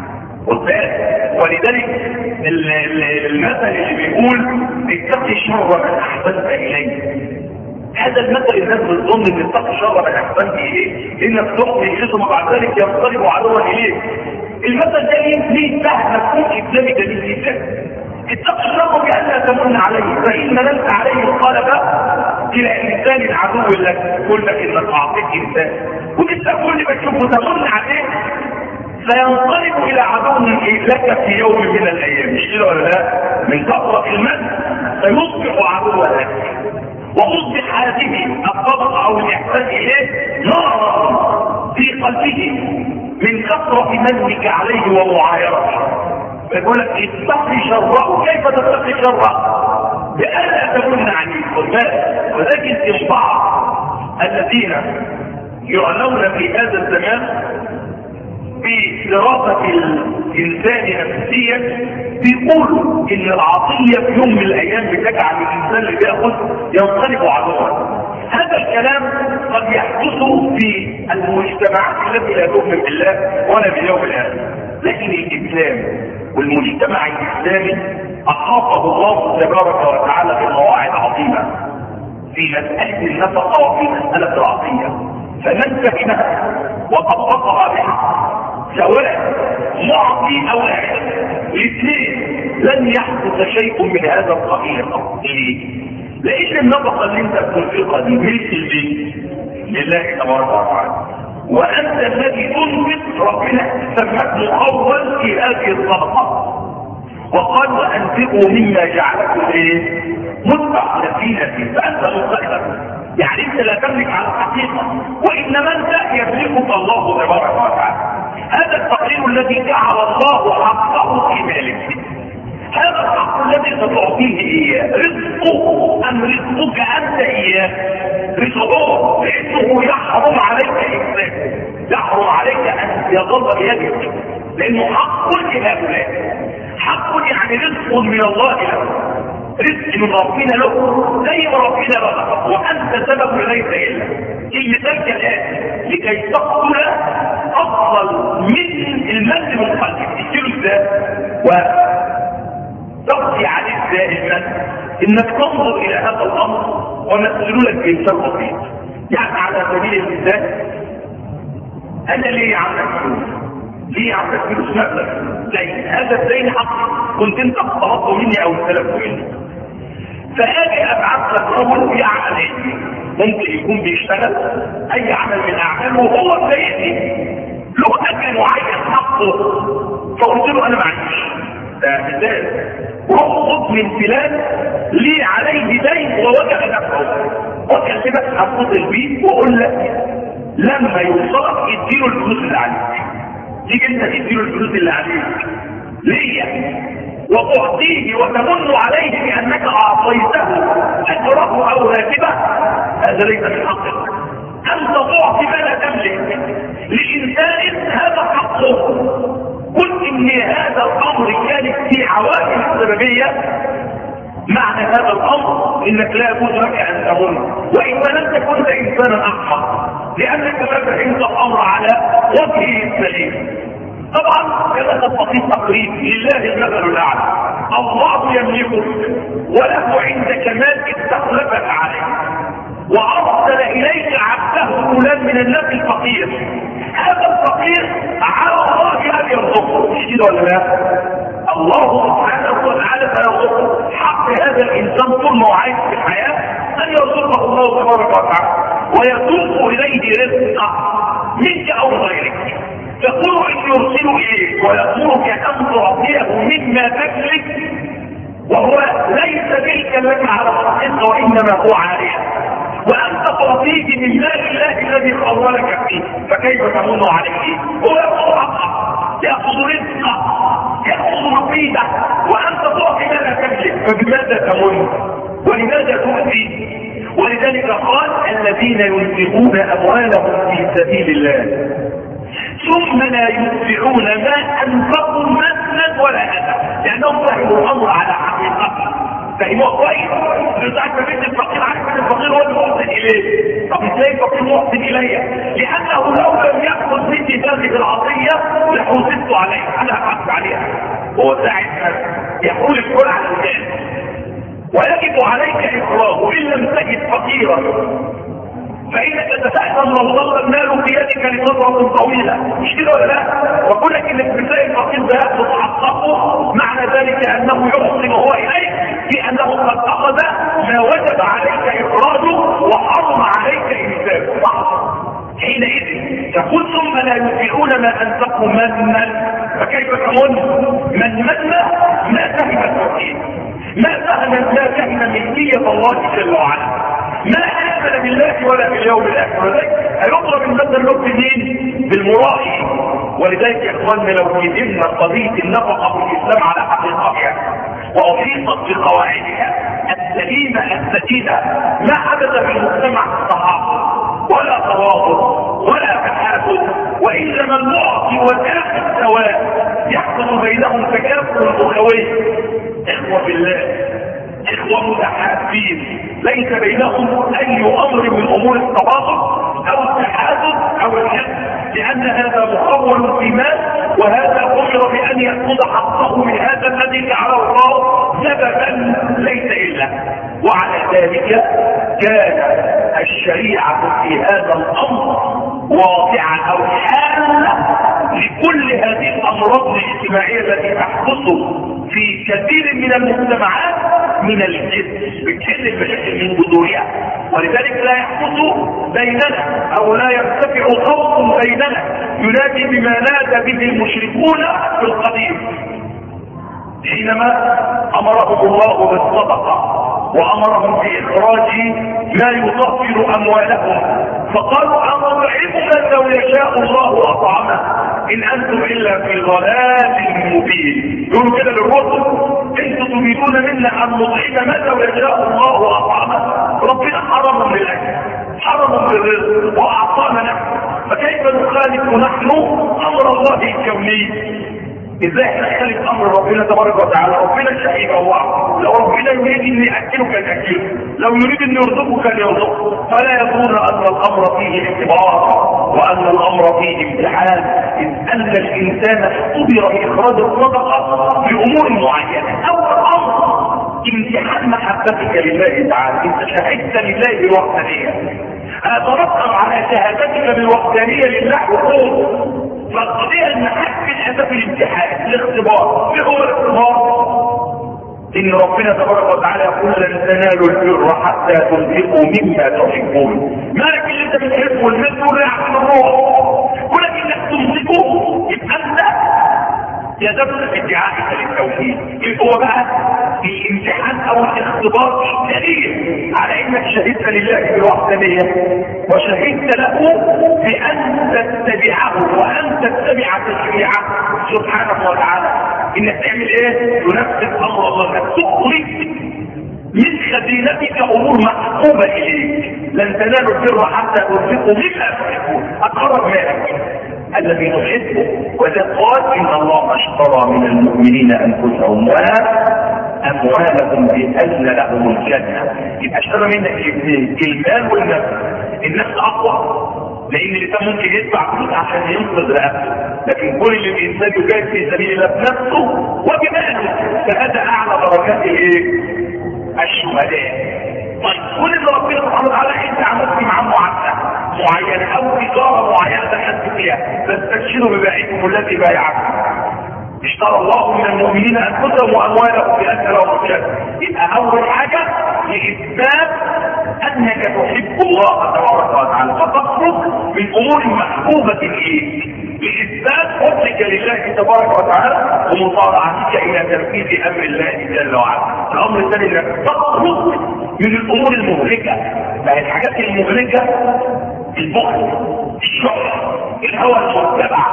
ولذلك المثل اللي بيقول اتقي شر من احسنت اليه، هذا المثل الناس بتظن ان اتقي شر من احسنت اليه انك تخطي ثم بعد ذلك ينقلب عدوا اليك. المثل ده ليه فهم مفهوم اسلامي جميل جدا. اتقي الشر بألا تمن عليه، فإن مننت عليه انقلب إلى إنسان العدو لك. كل لك إنك أعطيك إنسان وإنت كل ما تشوفه تمن عليه سينقلب إلى عدو لك في يوم من الأيام. مش كده ولا لا؟ من كثرة المن سيصبح عدوا لك، وأصبح هذه الطبقة أو الإحسان إليه نارا في قلبه من كثرة منك عليه ومعايرته. فيقول لك اتقي شره. كيف تتقي شره؟ بألا تكون عليه. ولكن البعض الذين يعنون في هذا الزمان بدراسة الإنسان نفسيا بيقولوا إن العطية في يوم من الأيام بتجعل الإنسان اللي بيأخذ ينقلب عدوا. هذا الكلام قد يحدث في المجتمعات التي لا تؤمن بالله ولا باليوم الآخر، لكن الإسلام والمجتمع الإسلامي أحاطه الله تبارك وتعالى بمواعظ عظيمة في مسألة النفقة وفي مسألة العطية، فمن فهمها وطبقها بها سواء معطي أو أحد الاثنين لن يحدث شيء من هذا القبيل. ليه؟ لأن النفقة اللي انت بتنفقها دي ملك البيت لله تبارك وتعالى، وأنت الذي تنفق ربنا سماك مخول في هذه الصدقة. وقال وانفقوا مما جعلكم ايه مستخلفين فيه فانت مستخلف، يعني انت لا تملك على الحقيقه، وانما انت يملكك الله تبارك وتعالى. هذا الفقير الذي جعل الله حقه في مالك، هذا الحق الذي ستعطيه اياه رزقه ام رزقك انت اياه؟ رزقه، لانه يحرم عليك امساكه، يحرم عليك ان يظل بيدك، لانه حق لهؤلاء، حق يعني رزق من الله له، رزق من ربنا له زي ما ربنا رزقك، وانت سبب ليس الا كلمتك الان لكي تقتل افضل من المد من قلبك تشيله ازاي وتقضي عليه دائما، انك تنظر الى هذا الامر ونسألونك بإنسان بسيط. يعني على سبيل المثال انا ليه عندك فلوس، ليه عندك فلوس مبلغ دين، هذا الدين حق كنت انت اقترضته مني او استلفته مني، فاجي ابعث لك رجل يعمل ممكن يكون بيشتغل اي عمل من اعماله وهو بيتي له اجر معين حقه، فقلت له انا ما عنديش ده مثال، واخذ من فلان لي عليه دين ووجد نفسه، واكلمك اتصل بيه واقول لك لما يوصلك اديله الفلوس اللي عليك، تيجي انت تديله الفلوس اللي عليك ليا وتعطيه وتمن عليه بانك اعطيته اجره او راتبه، هذا ليس من حقك. انت تعطي ما لا تملك لانسان هذا حقه. قلت ان هذا الامر كانت في عوامل سببيه، معنى هذا الامر انك لا يجوز لك ان تمن، وان لم تكن انسانا احمق لانك لا فهمت الامر على وجهه السليم. طبعا كما تستطيع تقريب لله المثل الاعلى، الله يملكك وله عندك مال استخلفك عليه، وارسل اليك عبده فلان من الناس الفقير، هذا الفقير على الله ان يرزقه، مش كده ولا لا؟ الله سبحانه وتعالى سيرزقه، حق هذا الانسان طول ما هو عايش في الحياه ان يرزقه الله تبارك وتعالى ويسوق اليه رزقه منك او غيرك، يقول ان يرسل اليك ويامرك ان تعطيه مما تملك، وهو ليس تلك لك على الحقيقه وانما هو عاريه، وانت تعطيه من مال الله الذي خولك فيه، فكيف تمن عليه؟ هو ياخذ حقه، ياخذ رزقه، ياخذ رقيده، وانت تعطي ما لا تملك، فبماذا تمن؟ ولماذا تؤذي؟ ولذلك قال الذين ينفقون اموالهم في سبيل الله ثم لا يتبعون ما انفقوا منا ولا اذى، لانهم فهموا الامر على حقيقته، فهموه كويس. بتاعت بنت الفقير عارف ان الفقير هو اللي محسن اليه، طب ازاي الفقير محسن الي؟ لانه لو لم ياخذ مني هذه العطيه لحوزت عليه، انا هحاسب عليها، هو ساعتها يقول الكل على الناس، ويجب عليك اخراجه ان لم تجد فقيرا، فإنك تتأثم لو ظل المال في يدك لفترة طويلة، مش كده ولا لا؟ وكونك انك بتلاقي الفقير ده ياخذ حقه معنى ذلك انه يحسن هو اليك بانه قد اخذ ما وجب عليك اخراجه وحرم عليك امساكه، حينئذ تقول ثم لا يتبعون ما انفقوا منا، فكيف تمن؟ من من ما فهم التوحيد، ما فهم ما فهم ملكية الله جل وعلا، ما آمن بالله ولا باليوم الآخر، ولذلك هيضرب المثل له مين؟ بالمرائي. ولذلك يا اخواننا لو فهمنا قضية النفقة في الإسلام على حقيقتها وأحيطت بقواعدها السليمة السديدة، ما حدث في المجتمع الصحابة ولا تواضع ولا تحاسد، وإنما المعطي والآخر سواء، يحصل بينهم تكافؤ أخوي. إخوة بالله، إخوة متحابين، ليس بينهم أي أمر من أمور التواصل أو التحاسد أو الحسد، لأن هذا مخول في مال، وهذا أمر بأن يأخذ حقه من هذا الذي جعله الله سببا ليس إلا. وعلى ذلك كان الشريعة في هذا الأمر واضعة أو حالة لكل هذه الأمراض الاجتماعية التي تحدث في كثير من المجتمعات من الجد، بتحل المشاكل من جذورها. ولذلك لا يحدث بيننا او لا يرتفع صوت بيننا ينادي بما نادى به المشركون في القديم، حينما امرهم الله بالصدقه وامرهم باخراج ما يطهر اموالهم، فقالوا اطعمنا لو يشاء الله اطعمه ان انتم الا في ضلال مبين. يقولوا كده للرسل: انتم تريدون منا ان نطعم ما لو يشاء الله اطعمه؟ ربنا حرم للاكل، حرم للرزق، واعطانا نحن، فكيف نخالف نحن امر الله الكوني؟ ازاي احنا نخالف امر ربنا تبارك وتعالى؟ ربنا شهيد الله، لو ربنا يريد ان ياكله كان ياكله، لو يريد ان يرزقه كان يرزقه. فلا يظن ان الامر فيه اختبار وان الامر فيه امتحان، اذ ان الانسان اختبر باخراج الصدقه بامور معينه. اول امر امتحان محبتك لله تعالى، انت شهدت لله بالوحدانيه، اترتب على شهادتك بالوحدانيه لله حقوق، فالقضيه المحك الهدف الامتحان الاختبار. ايه هو الاختبار؟ ان ربنا تبارك وتعالى يقول: لن تنالوا البر حتى تنفقوا مما تحبون. مالك اللي انت بتحبه والناس دول يعملوا الروح، ولكن انك تنفقه يبقى انت يدل في ادعائك للتوحيد. ايه هو بقى الامتحان او الاختبار الدليل على انك شهدت لله بالوحدانيه وشهدت له بان تتبعه وان تتبع تشريعه سبحانه وتعالى. انك تعمل ايه؟ تنفذ امر الله، انك تخرج من خزينتك امور محبوبه اليك. لن تنالوا البر حتى تنفقوا مما تحبون. اقرب مالك الذي تحبه، وذا قال: ان الله اشترى من المؤمنين انفسهم واموالهم بان لهم الجنه. يبقى اشترى منك الاثنين، المال والنفس. النفس اقوى لان الانسان ممكن يدفع فلوس عشان ينقذ رقبته، لكن كل اللي الانسان يجاهد في سبيل الله بنفسه وبماله فهذا اعلى درجات ايه؟ الشهداء. طيب كل اللي ربنا سبحانه وتعالى انت عملت مع معامله معينه او تجاره معينه دخلت فيها، فاستبشروا ببيعكم الذي بايعكم. اشترى الله من المؤمنين انفسهم واموالهم بان لهم الجنه. يبقى اول حاجه لاثبات انك تحب الله تبارك وتعالى، فتخرج من امور محبوبه اليك لاثبات حبك لله تبارك وتعالى ومطالعتك الى تنفيذ امر الله جل وعلا. الامر الثاني انك تخرج من الامور المهلكه. فالحاجات المهلكه البخل، الشح، الهوى المتبع،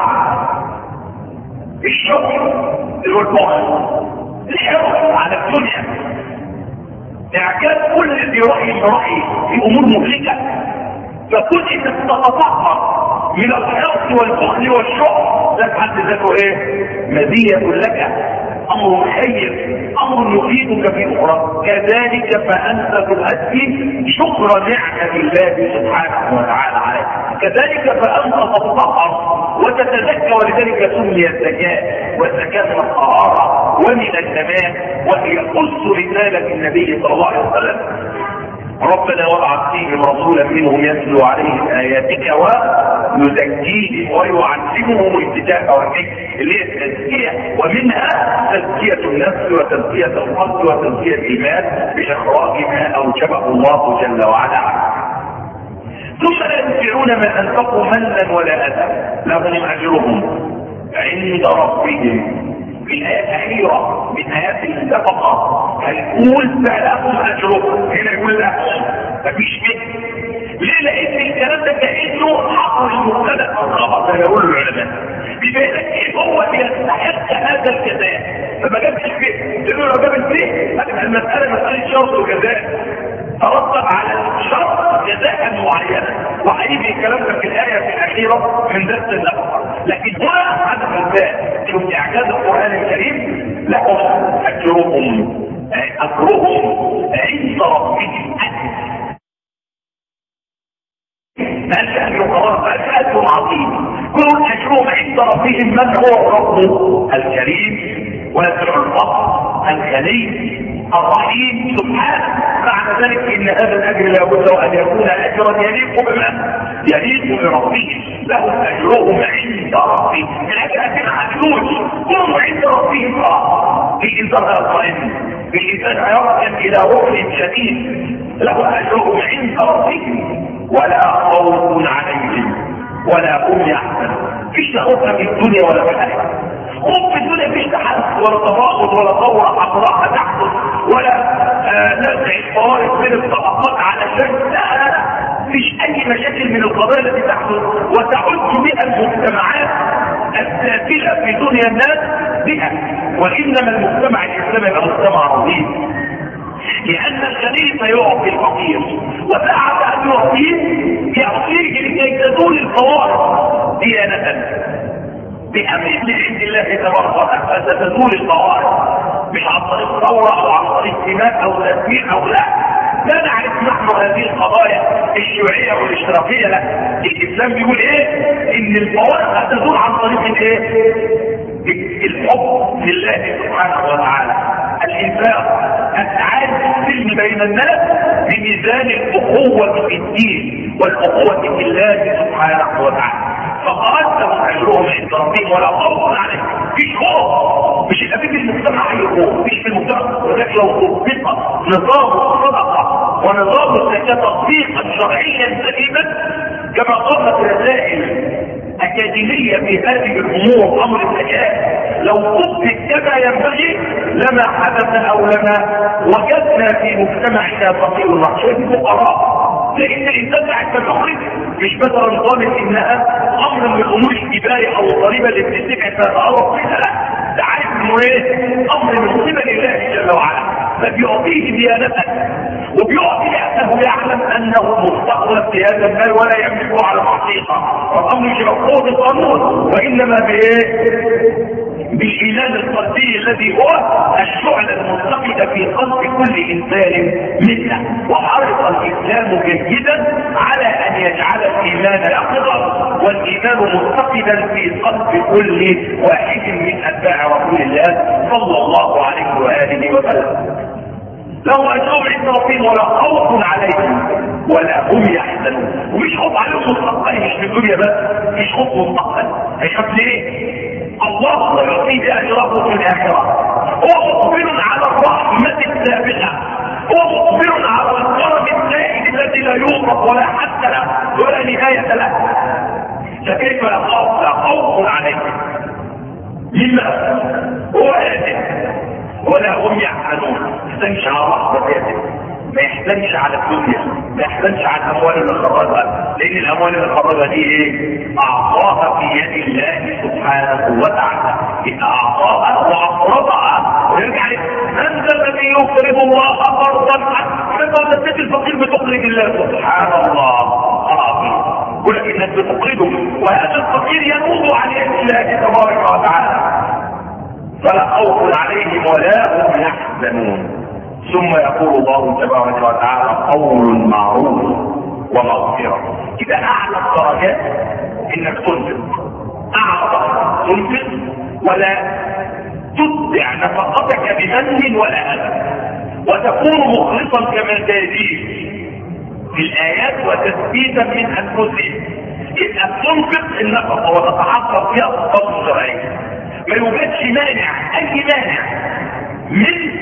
الشح والبخل، الحرص على الدنيا، اعجاب كل ذي راي براي في امور مهلكه. فكل انك تتطهر من الحرص والبخل والشح ده في حد ذاته ايه؟ مزيه لك، امر خير، امر يفيدك في اخرى. كذلك فانت تؤدي شكر نعمه الله سبحانه وتعالى عليك. كذلك فانت تتطهر وتتزكى، ولذلك سمي الزكاه، والزكاه من الطهاره ومن التمام، وهي قدس رساله النبي صلى الله عليه وسلم: ربنا وابعث فيهم رسولا منهم يتلو عليهم اياتك ويزكيهم ويعلمهم الكتاب والحكمه، اللي هي التزكيه، ومنها تزكيه النفس وتزكيه القلب وتزكيه الايمان باخراج ما اوجبه الله جل وعلا. ثم لا ينفعون ما انفقوا منا ولا اذى، لهم اجرهم عند ربهم. في الآية الأخيرة من آيات النفقة هيقول فلهم أجرهم، هنا يقول لهم مفيش كده. ليه؟ لأن الكلام ده كأنه حق المبتدأ والخبر زي ما يقول العلماء، بيبين لك إيه هو اللي يستحق هذا الجزاء. فما جابش الفئة، لأنه لو جاب الفئة هتبقى المسألة مسألة شرط وجزاء، ترتب على الشرط جزاء معينة، وهيجي الكلام ده في الآية الأخيرة من درس النفقة. لكن هنا هدف الباب شوف إعجاز القرآن الكريم: لهم أجرهم أجرهم عند ربهم. ما قالش أجر قرار، ما قالش أجر عظيم، كل أجرهم عند ربهم. من هو ربه؟ الكريم واسع الفضل الغني الرحيم سبحانه. معنى ذلك ان هذا الاجر لابد وان يكون اجرا يليق بمن؟ يليق بربهم. لهم اجرهم عند ربهم. الاجر ما عدلوش، هم عند ربهم. اه الانسان هيطمئن، الانسان هيركن الى روح شديد. له اجرهم عند ربهم ولا خوف عليهم ولا هم يحزنون. مفيش خوفها في الدنيا ولا في الاخره. خوف في الدنيا مفيش تحدث ولا تفاوض ولا ثوره حمراء هتحدث ولا آه نزع الفوارق بين الطبقات علشان لا لا لا مفيش اي مشاكل من القضايا التي تحدث وتعج بها المجتمعات السافله في دنيا الناس بها. وانما المجتمع الاسلامي يبقى مجتمع عظيم، لأن الغني سيعطي الفقير، وبعد أن يعطيه يعطيه لكي تزول الفوارق ديانة بأمر من عند الله تبارك وتعالى، ستزول الفوارق مش عن طريق ثورة أو عن طريق دماء أو تسميع أو لا. لا نعرف نحن هذه القضايا الشيوعية والاشتراكية، لا. الإسلام بيقول إيه؟ إن الفوارق هتزول عن طريق الإيه؟ الحب لله سبحانه وتعالى، الإنفاق، التعايش السلمي بين الناس بميزان الأخوة في الدين والأخوة في الله سبحانه وتعالى. فقالتهم أجرهم عند ربهم ولا خوف عليهم، مفيش خوف، مش الأبيب المجتمع أي خوف، مش في المجتمع. ولكن لو طبق نظام الصدقة ونظام الزكاة تطبيقا شرعيا سليما كما قامت رسائل أكاديمية في هذه الأمور أمر الزكاة لو طبق كما ينبغي لما حدث أو لما وجدنا في مجتمعنا فقير وحشد فقراء. لأن الإنسان بعد ما يخرج مش مثلا ظالم إنها أمر من أمور الكباية أو الضريبة اللي بتدفع فتعرف فيها، لا، ده عارف إنه إيه؟ أمر من قبل الله جل وعلا، فبيعطيه ديانته وبيعطي لأنه يعلم أنه مستقبل في هذا المال ولا يملكه على الحقيقة. والأمر مش بقوة القانون وإنما بإيه؟ بالإيمان القلبي الذي هو الشعلة المتقدة في قلب كل إنسان منا. وحرص الإسلام جيدا على أن يجعل الإيمان يقظا والإيمان متقدا في قلب كل واحد من أتباع رسول الله صلى الله عليه وآله وسلم. لهم أجرهم عند ربهم ولا خوف عليهم ولا هم يحزنون. ومش خوف عليهم مستقبل، مش في الدنيا بس، مش خوف مستقبل. هيخاف ليه؟ الله يعطيه أجره في الآخرة. هو مقبل على الرحمة السابقة، هو مقبل على الكرم الزائد الذي لا يوصف ولا حد له ولا نهاية له. فكيف لا خوف لا خوف عليهم مما هو آدم ولا هم يحزنون. ما يحزنش على رحمة آدم، ما يحزنش على الدنيا، ما يحزنش على الأموال اللي خرجها، لأن الأموال اللي خرجها دي إيه؟ أعطاها في يد الله سبحانه وتعالى، إذا أعطاها وأقرضها ويرجع من ذا الذي يقرض الله قرضا حسنا. لما تسيب الفقير بتقرض الله سبحان الله آه. ولكن الناس بتقرضه وهذا الفقير ينوض عن يد الله تبارك وتعالى، فلا خوف عليهم ولا هم يحزنون. ثم يقول الله تبارك وتعالى قول معروف ومغفرة. إذا أعلى الدرجات إنك تنفق، أعلى تنفق ولا تتبع نفقتك بمن ولا أذى، وتكون مخلصا كما تجيب في الآيات وتثبيتا من أنفسهم. إذا تنفق النفقة وتتحقق فيها الخطوات الشرعية، ما يوجدش مانع، أي مانع من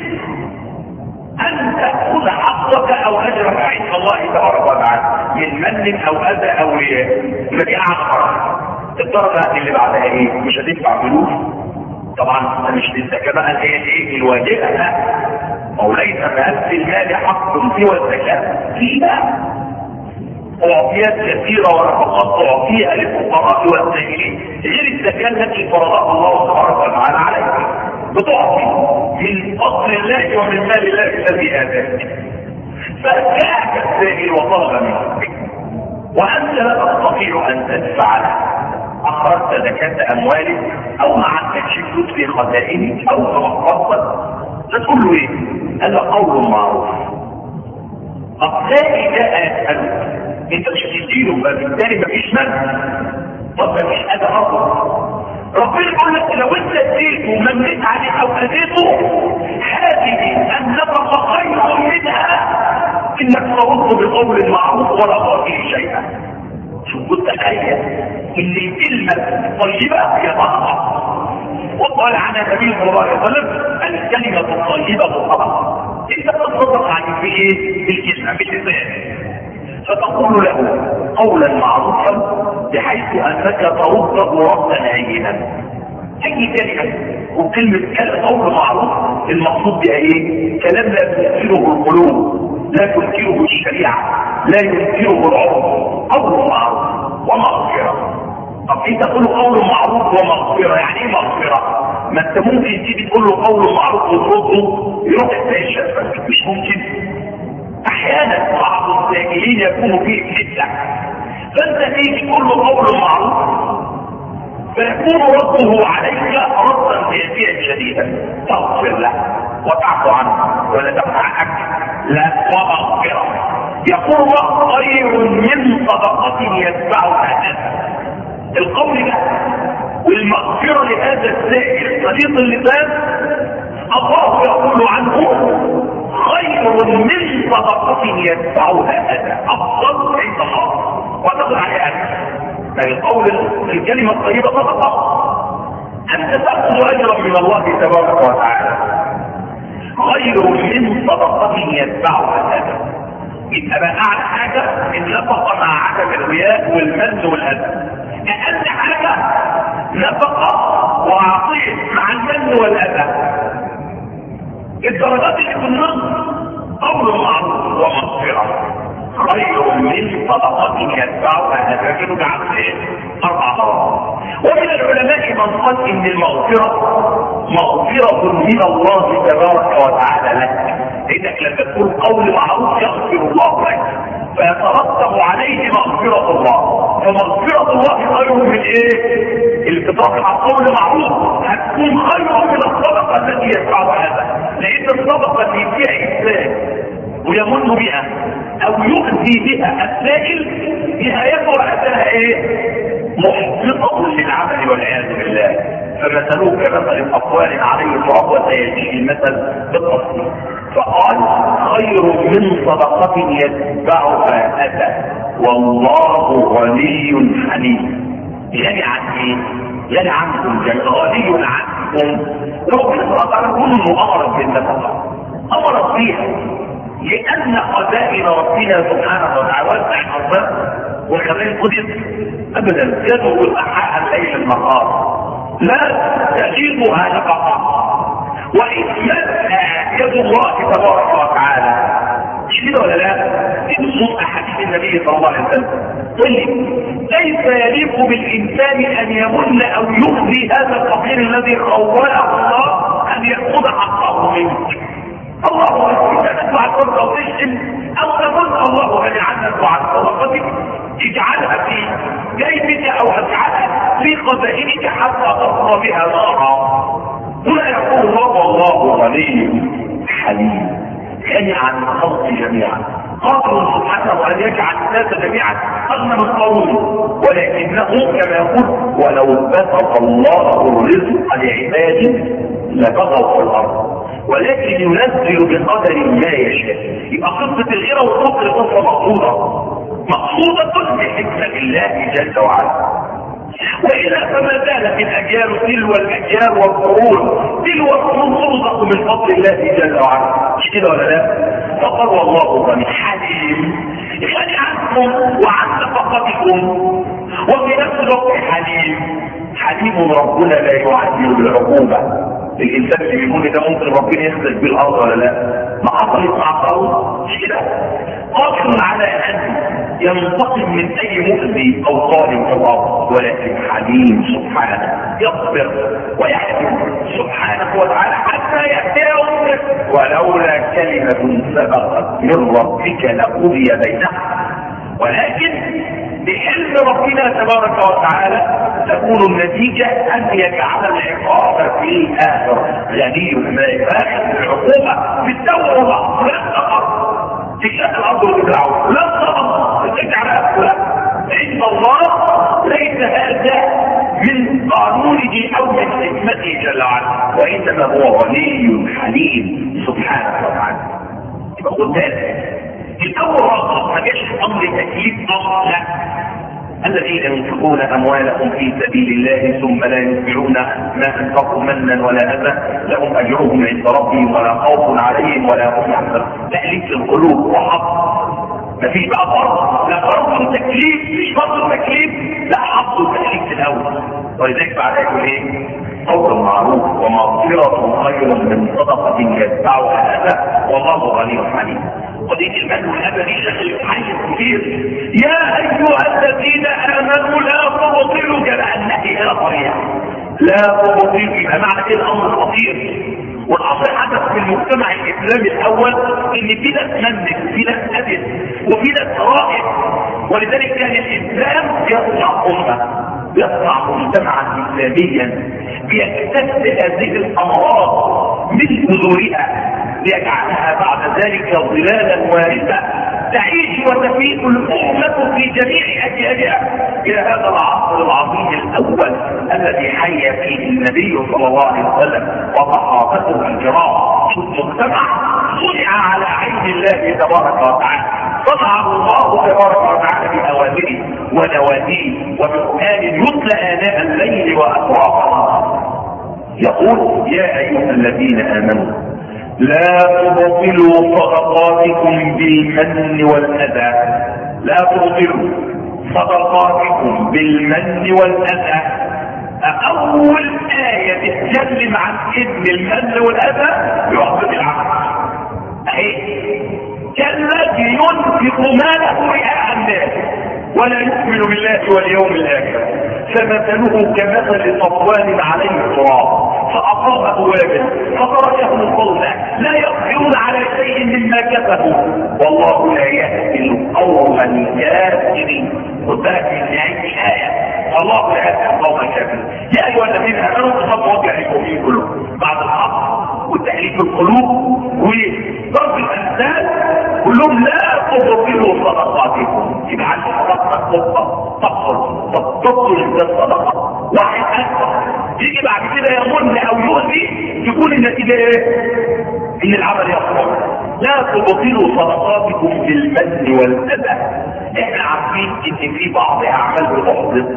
أن تأخذ حقك أو أجرك عند الله تبارك وتعالى من من أو أذى أو رياء. الذي أعرف الدرجة اللي بعدها إيه؟ مش هتدفع فلوس طبعا، مش للزكاة بقى اللي هي إيه الواجبة، لا، أو ليس بهذا المال حق سوى الزكاة فيها أعطيات كثيرة ونفقات تعطيها للفقراء والسائلين غير الزكاة التي فرضها الله تبارك وتعالى عليك، بتعطي من فضل الله ومن مال الله الذي آتاك. فجاءك السائل وطلب منك وأنت لا تستطيع أن تدفع له، أخرجت زكاة أموالك أو ما عندكش فلوس في خزائنك أو توقفت، تقول له إيه؟ هذا قول معروف. أقلائي جاء يسألك، أنت مش هتديله، فبالتالي مفيش منع. طب مفيش أذى أصلا. ربنا يقول لك لو انت اديته ومنيت عليه او اذيته، هذه النفقه خير منها انك ترد بقول معروف ولا تغفر شيئا. شوف كنت تخيل ان الكلمه الطيبه هي صدقه، وقال عنها النبي صلى الله عليه وسلم الكلمه الطيبه صدقه. انت بتصدق عن في ايه؟ بالكلمه باللسان، فتقول له قولا معروفا بحيث انك ترده ردا هينا. اي كلمه وكلمه كلمه قول معروف المقصود بها ايه؟ كلام لا تنكره القلوب، لا تنكره الشريعه، لا ينكره العرف. قول معروف ومغفره. طب انت تقول له قول معروف ومغفره، يعني ايه مغفره؟ ما انت ممكن تيجي تقول له قول معروف وترده يروح يتلاقي شافك، مش ممكن. احيانا بعض الساجلين يكون فيه حته، فانت تيجي تقول له قول معروف فيكون رده عليك ردا سياسيا شديدا، تغفر له وتعفو عنه ولا تمنع عنك، لا ومغفره. يقول الله خير من صدقه يتبعها اذى. القول ده والمغفره لهذا السائل صديق اللسان الله يقول عنه خير من صدقه يتبعها اذى، افضل عند الله وتقول عليها اذى. القول الكلمة الطيبة صدقة، أنت تأخذ أجرا من الله تبارك وتعالى. خير من صدقة يتبعها أذى. يبقى بقى أعلى حاجة النفقة مع عدم الرياء والمن والأذى. أقل حاجة نفقة وعطية مع المن والأذى. الدرجات اللي في النص قول معروف ومغفرة خير من صدقة يتبعها أذى. كانوا جعلوا ايه؟ أربع مرات. ومن العلماء من قال إن المغفرة مغفرة من الله تبارك وتعالى لك، لأنك لما تقول قول معروف يغفر الله لك فيترتب عليه مغفرة الله. فمغفرة الله خير من ايه؟ اللي تتوقع قول معروف هتكون خير من الصدقة التي يتبعها أذى، لأن الصدقة اللي فيها إنسان ويمن بها او يؤذي بها السائل نهايته وقتها ايه؟ محبطة للعمل والعياذ بالله. فمثلوه كمثل الاقوال عليه تراب وسيأتيه المثل بالتفصيل. فقال خير من صدقة يتبعها اذى والله غني حليم. يعني عن ايه؟ يعني عنكم غني عنكم. لو كنت تعرفون انه امر بالنفقة امر فيها لأن خزائن ربنا سبحانه وتعالى وسع الأرض وكمان قدر أبدا يدعو الأحاء الليل النهار لا تجيبها نفقة، وإثباتها يد الله تبارك وتعالى. مش كده ولا لا؟ في نصوص أحاديث النبي صلى الله عليه وسلم طيب كيف يليق بالإنسان أن يمن أو يؤذي هذا الفقير الذي خوله الله أن يأخذ حقه منك؟ الله أكبر. تدفع الفرق أو تشتم أو تقول الله غني عنك وعن صدقتك اجعلها في جيبك أو اجعلها في خزائنك حتى تصل بها نارا. هنا يقول الله والله غني حليم، غني عن الخلق جميعا، قادر سبحانه أن يجعل الناس جميعا أغنى من قارون، ولكنه كما يقول ولو بسط الله الرزق لعباده لبغوا في الأرض ولكن ينزل بقدر ما يشاء. يبقى قصة الغيرة والفقر قصة مقصودة مقصودة بحكمة الله جل وعلا. وإذا فما زالت الأجيال تلو الأجيال والقرون تلو القرون ترزق من فضل الله جل وعلا. مش كده ولا لا؟ فقال والله غني حليم، غني عنكم وعن نفقتكم وفي نفس الوقت حليم. حليم ربنا لا يعجل بالعقوبة. الانسان اللي بيقول ده ممكن ربنا يخسف بيه الارض ولا لا؟ ما حصلت مع قارون مش كده؟ قادر على ان ينتقم من اي مؤذي او ظالم في الارض، ولكن حليم سبحانه يصبر ويحلم سبحانه وتعالى حتى ياتيه ولولا كلمه سبقت من ربك لقضي بينهم. ولكن بحلم ربنا تبارك وتعالى تكون النتيجة أن يجعل العقاب في الآخرة غني ما يفاخر العقوبة في الدولة والله لا تقر تشاء الأرض وتبلعه لا تقر تجعل أكلها عند الله. ليس هذا من قانونه أو من حكمته جل وعلا، وإنما هو غني حليم سبحانه وتعالى. يقول ذلك الأول رقم ما جاش أمر تكليف أمر لا. الذين ينفقون أموالهم في سبيل الله ثم لا يتبعون ما أنفقوا منا ولا أذى لهم أجرهم عند ربهم ولا خوف عليهم ولا هم يحزنون. تأليف القلوب وحق مفيش بقى فرض، لا فرض وتكليف، مش فرض وتكليف، لا حظ وتكليف الاول. ولذلك بعد يقول ايه؟ قول معروف ومغفرة خير من صدقة يتبعها اذى والله غني حليم. ودي المن والابدي شكل يحيز كثير. يا ايها الذين امنوا لا تبطلوا جلاء النهي الى طريقه، لا تبطلوا. يبقى معنى كده امر خطير، والامر حدث في المجتمع الاسلامي الاول ان في ناس منك وفي ناس ابد وفي ناس رائع. ولذلك كان الاسلام يصنع امه، يصنع مجتمعا اسلاميا بيكتسب هذه الامراض من جذورها ليجعلها بعد ذلك ظلالا وارثه تعيش وتفيد الامه في جميع اجيالها الى هذا العصر العظيم الاول الذي حي فيه النبي صلى الله عليه وسلم وصحابته الكرام. مجتمع صنع على عين الله تبارك وتعالى، صنعه الله تبارك وتعالى باوامره ونواهيه وبقران يتلى اناء الليل واطراف النهار. يقول يا ايها الذين امنوا لا تبطلوا صدقاتكم بالمن والاذى، لا تبطلوا صدقاتكم بالمن والاذى. اول آية تتكلم عن ابن المن والاذى يعطي العمل. اهي كالذي ينفق ماله رئاء الناس ولا يؤمن بالله واليوم الاخر فمثله كمثل صفوان عليه تراب فاصابه وابل فتركه قوما لا يقدرون على شيء مما كسبوا والله لا يهدي القوم الكافرين. خد بالك من هذه الايه، الله لا يهدي القوم الكافرين. يا ايها الذين امنوا تصدقوا بأهلكم في القلوب بعد الحق وتأليف القلوب وضرب الامثال كلهم لا تبطلوا صدقاتكم. يبقى عندك صدقه تبطل تبطل تبطل الصدقه. واحد اكثر يجي بعد كده يمن او يؤذي تكون النتيجه ايه؟ ان العمل يصلح. لا تبطلوا صدقاتكم بالمن والاذى. احنا عارفين ان في بعض اعمال بتحبط،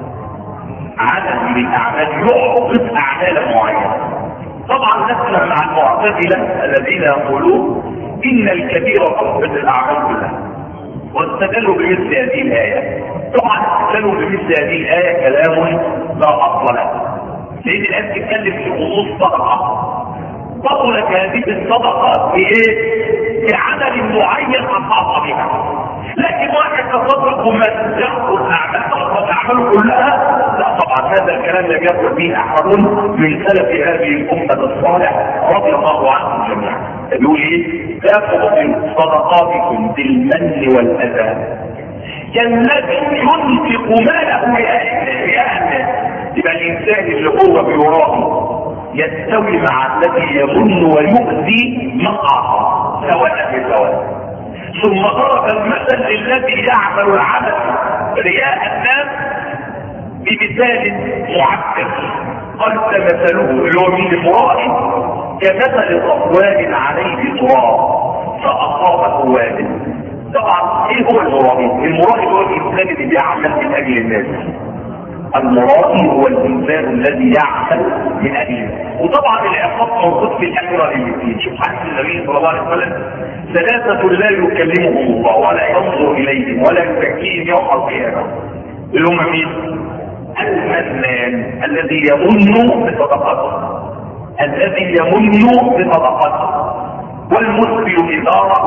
عدد من الاعمال يحبط اعمال معينه. طبعا نسلم مع المعتزله الذين يقولون ان الكبير تحبط الاعمال كلها واستدلوا بمثل هذه الايه. طبعا استدلوا بمثل هذه الايه كلام لا اصل له، لان الايه بتتكلم في خصوص صدقه بطلت هذه الصدقه بايه؟ بعمل معين احاط بها. لكن واحد تصدق وما ياخذ اعمال اعماله كلها، لا طبعا هذا الكلام لم يقل به احد من سلف هذه الامه الصالح رضي الله عنهم جميعا. بيقول ايه؟ لا تبطلوا صدقاتكم بالمن والاذى كالذي ينفق ماله رئاء الناس. يبقى الانسان اللي هو بيرائي يستوي مع الذي يظن ويؤذي من اعطى سواء بسواء. ثم ضرب المثل للذي يعمل العمل رئاء الناس بمثال معكر قال مثله اللي هو من المرائي كمثل صفوان عليه تراب فاصابه وابل. طبعا ايه هو المرائي؟ المرائي هو الانسان اللي بيعمل من اجل الناس. المرائي هو الانسان الذي يعمل من اجل الناس. وطبعا العقاب موجود في الاخره للاثنين. شوف حديث النبي صلى الله عليه وسلم ثلاثه لا يكلمهم الله ولا ينظر اليهم ولا يزكيهم يوم القيامه. اللي هم مين؟ المنان الذي يمن بصدقته، الذي يمن بصدقته، والمسبل ازاره،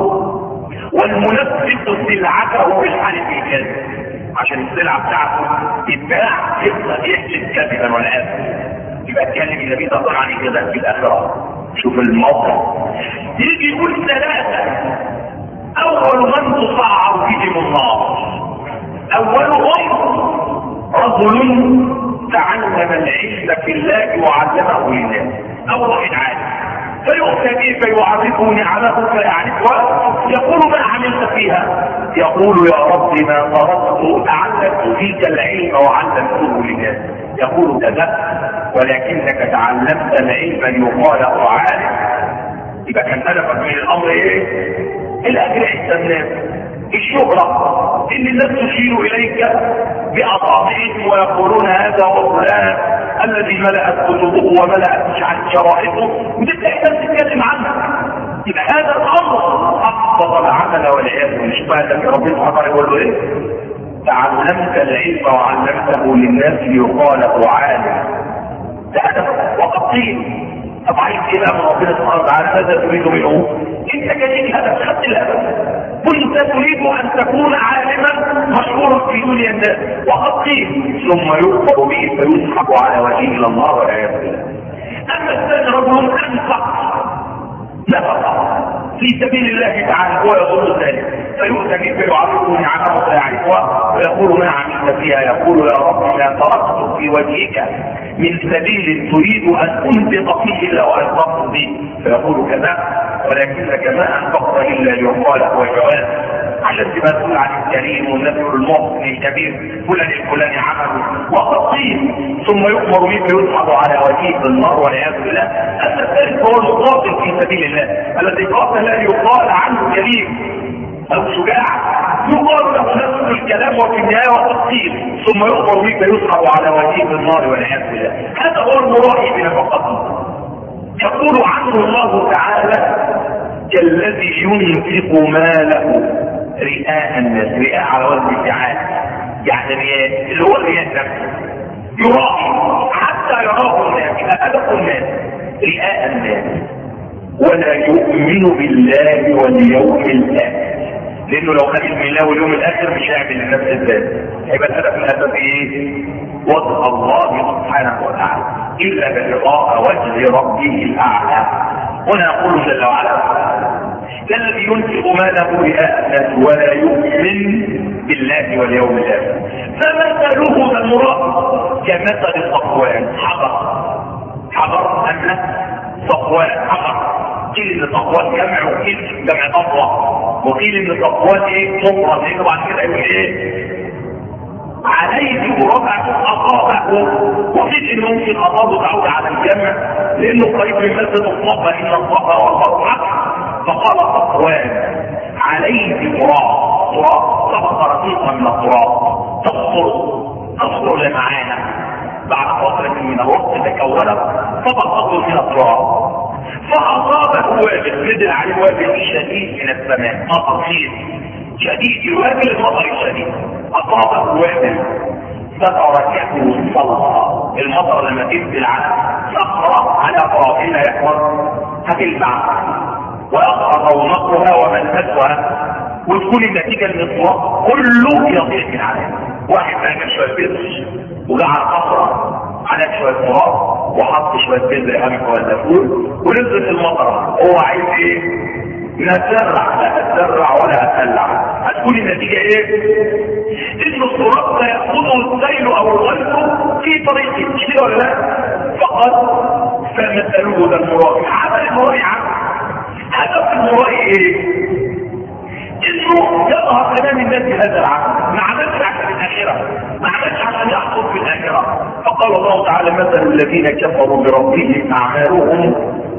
والمنفق سلعته بالحلف الكاذب عشان السلعه بتاعته يتباع يفضل يحلف كذبا والعياذ. يبقى اتكلم النبي صلى الله عليه وسلم في الاخره. شوف الموقع يجي يقول ثلاثه اول من تصعر بهم النار اولهم رجل تعلم العلم في الله وعلمه للناس. اول واحد عالم فيؤتى به فيعرفه نعمه فيعرفها يقول ما عملت فيها؟ يقول يا رب ما تركت تعلمت فيك العلم وعلمته للناس. يقول كذبت ولكنك تعلمت العلم يقال هو عالم. يبقى كان هدفك من الامر ايه؟ الاجر عند الناس، الشهرة، ان الناس تشير اليك باصابعهم ويقولون هذا هو فلان الذي ملأت كتبه وملأت شرائطه وتبدا الناس تتكلم عنه. يبقى هذا الامر احبط العمل والعياذ بالله. شوف هذا ربنا سبحانه يقول له ايه؟ تعلمت العلم وعلمته للناس ليقال هو عالم. ده هدف وقد قيل. طب عايز ايه بقى من ربنا سبحانه وتعالى؟ ماذا تريد منه؟ انت كان الهدف، خدت الهدف. كنت تريد ان تكون عالما مشهورا في دنيا الناس وقد قيل ثم يؤخذ به فيسحب على وجهه الى الله والعياذ بالله. اما الثاني رجل انفق نفقه في سبيل الله تعالى هو يظن ذلك فيؤتى به فيعرفه نعمه فيعرفها ويقول ما عملت فيها، يقول يا رب لا تركت في وجهك من سبيل تريد ان انفق فيه الا وانفقت به، فيقول كذا ولكنك ما انفقت الا ليقال هو جواد. عشان تبقى تقول عن الكريم والنبي المحسن الكبير فلان الفلاني عمله وقد قيل ثم يؤمر به فيسحب على وجهه بالنار والعياذ بالله. اما الثالث هو المقاتل في سبيل الله الذي قاتل لا يقال عنه كريم او شجاع، يقال له نفس الكلام وفي النهايه وقد قيل ثم يؤمر به فيسحب على وجهه بالنار والعياذ بالله. هذا هو المرائي بنفقته. يقول عنه الله تعالى كالذي ينفق ماله رئاء الناس. رئاء على وزن فعال، يعني رياء اللي هو الرياء نفسه، يرائي حتى يراه الناس، يبقى هدف الناس رئاء الناس ولا يؤمن بالله واليوم الاخر. لانه لو امن بالله واليوم الاخر مش هيعمل لنفسه الذات، هيبقى الهدف الاساسي ايه؟ وجه الله سبحانه وتعالى الا بلقاء وجه ربه الاعلى. هنا يقول جل وعلا الذي ينفق ماله رئاء الناس ولا يؤمن بالله واليوم الاخر فمثله المراد كمثل صفوان حجر. حجر أن صفوان حجر. قيل ان صفوان جمع وقيل جمع صفوة وقيل ان صفوان ايه مفرد لانه بعد كده يقول ايه عليه ربعه اصابه وقيل انه ممكن اصابه تعود على الجمع لانه قريب من مثل الصفا ان الصفا والصفا فقال صفوان عليه تراب. تراب طبقه رقيقه من التراب تصفر تصفر لمعانا بعد فتره من الوقت تكونت طبقه من التراب فاصابه وابل نزل عليه وابل شديد من السماء مطر شديد الوابل المطر الشديد اصابه وابل فتركته الصلصه. المطر لما تنزل على صخره على طرافها يحمر هتلمع ويقع رونقها وملمسها وتكون النتيجه ان التراب كله يطيح من عليها. واحد عمل شويه بيض وجعل صخره على شويه تراب وحط شويه بيض قمح ولا فول ونزلت المطره. هو عايز ايه؟ لا تزرع لا تزرع ولا تقلع. هتكون النتيجه ايه؟ ان التراب سيأخذه السيل او الغلف في طريقه مش كده ولا لا؟ فقط فمثله ده المرائي. عمل المرائي هدف المرائي ايه؟ انه يظهر امام الناس بهذا العمل، ما عملش عشان الاخره، ما عملش عشان يحصل في الاخره. فقال الله تعالى مثل الذين كفروا بربهم اعمالهم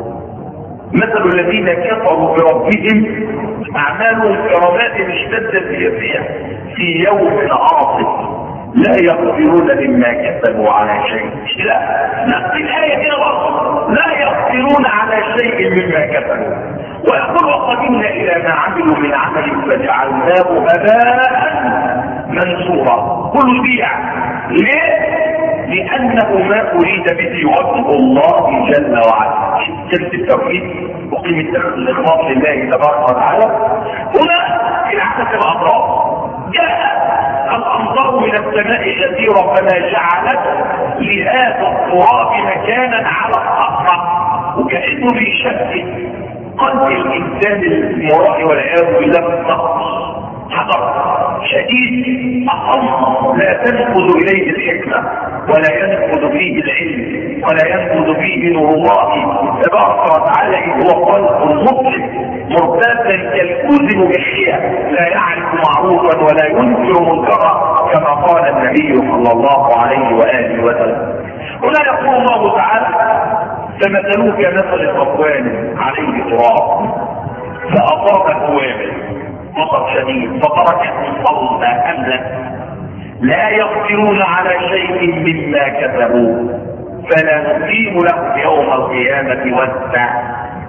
مثل الذين كفروا بربهم اعمالهم كرماد اشتدت بيدها في يوم عاصف لا يقدرون مما كسبوا على شيء. لا نفس الايه دي برضه لا يقدرون على شيء مما كسبوا. ويقول وقدمنا الى ما عملوا من عمل فجعلناه هباء منثورا. كل بيع ليه؟ لانه ما اريد به وجه الله جل وعلا. كلمه التوحيد وقيمه الاخلاص لله تبارك وتعالى. هنا العكس الاطراف جاء الامطار من السماء كثيرا فما جعلت لهذا التراب مكانا على الصخره وكانه بيشكل قلب الانسان المرائي والعياذ بالله الصخر حجر شديد اصم لا تنفذ اليه الحكمه ولا ينفذ فيه العلم ولا ينفذ فيه نور الله تبارك وتعالى. هو قلب مظلم مرتادا كالكوزن بالحياه لا يعرف معروفا ولا ينكر منكرا كما قال النبي صلى الله عليه واله وسلم. هنا يقول الله تعالى فمثلوه كمثل صفوان عليه تراب فاصابه وابل مطر شديد فتركته صلبا املا لا يقدرون على شيء مما كسبوا فلا نقيم له يوم القيامه وزنا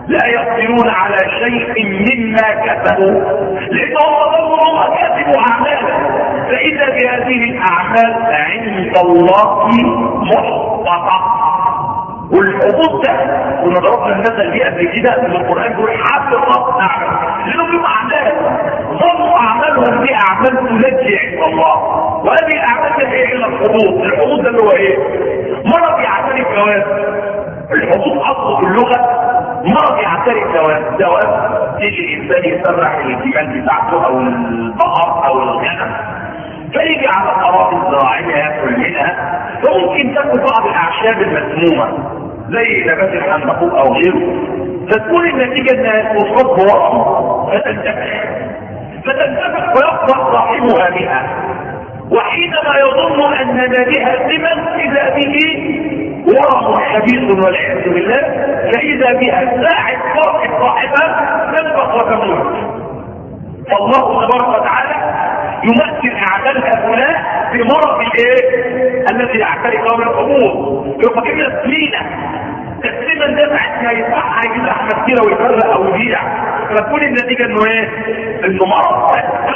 لا يقدرون على شيء مما كسبوا لانهم ظنوا ما كسبوا اعمالا، فاذا بهذه الاعمال عند الله محبطه. والحبوط ده كنا ضربنا المثل دي قبل كده من القران بيقول حبطت اعمال، لانهم بيبقوا اعمال ظنوا اعمالهم دي اعمال تنجي عند الله، وهذه الاعمال هي الى الحبوط. الحبوط ده اللي هو ايه؟ مرض يعتري الجواز. الحبوط اصله في اللغه مرض يعتري الجواز. جواز يجي الانسان يسرح الجمال بتاعته او البقر او الغنم، فيجي على الاراضي الزراعيه ياكل منها، فممكن تاكل بعض الاعشاب المسمومه زي نبات الحنبقوق او غيره، فتكون النتيجه انها تصاب بورم فتنتفخ فتنتفخ ويقطع صاحبها بها، وحينما يظن ان بها ثمن اذا به ورم خبيث والعياذ بالله، فاذا بها ساعه فرح صاحبها تنفخ وتموت. فالله تبارك وتعالى يمثل اعمال هؤلاء بمرض الايه الذي يعتري قوم الحبوط. يبقى كده تسمينه السمن ده بعد ما يدفعها يجيب احمد كده ويفرق او يبيع، فتكون النتيجه انه ايه؟ انه مرض.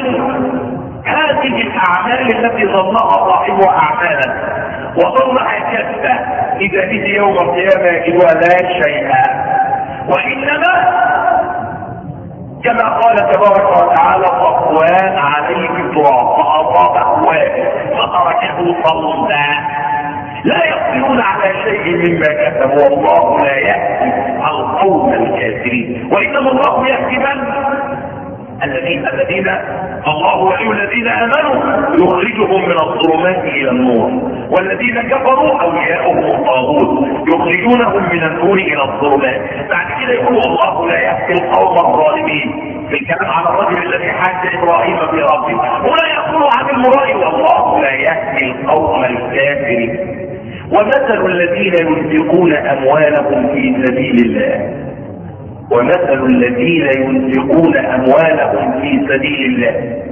هذه الاعمال التي ظنها صاحبها اعمالا وظنها كذبه اذا به يوم القيامه يجدها لا شيئا، وانما كما قال تبارك وتعالى صفوان عليه التراب فاصابه وابل فتركه صلدا. لا يقدرون على شيء مما كسبوا والله لا يهدي القوم الكافرين، وانما الله يهدي من الذين الذين الله ولي الذين امنوا يخرجهم من الظلمات الى النور، والذين كفروا اولياؤهم الطاغوت يخرجونهم من النور الى الظلمات. بعد كده يقول الله لا يهدي القوم الظالمين في الكلام على الرجل الذي حاج ابراهيم في ربه، ولا يقول عن المرائي والله لا يهدي القوم الكافرين. ومثل الذين ينفقون اموالهم في سبيل الله ومثل الذين ينفقون اموالهم في سبيل الله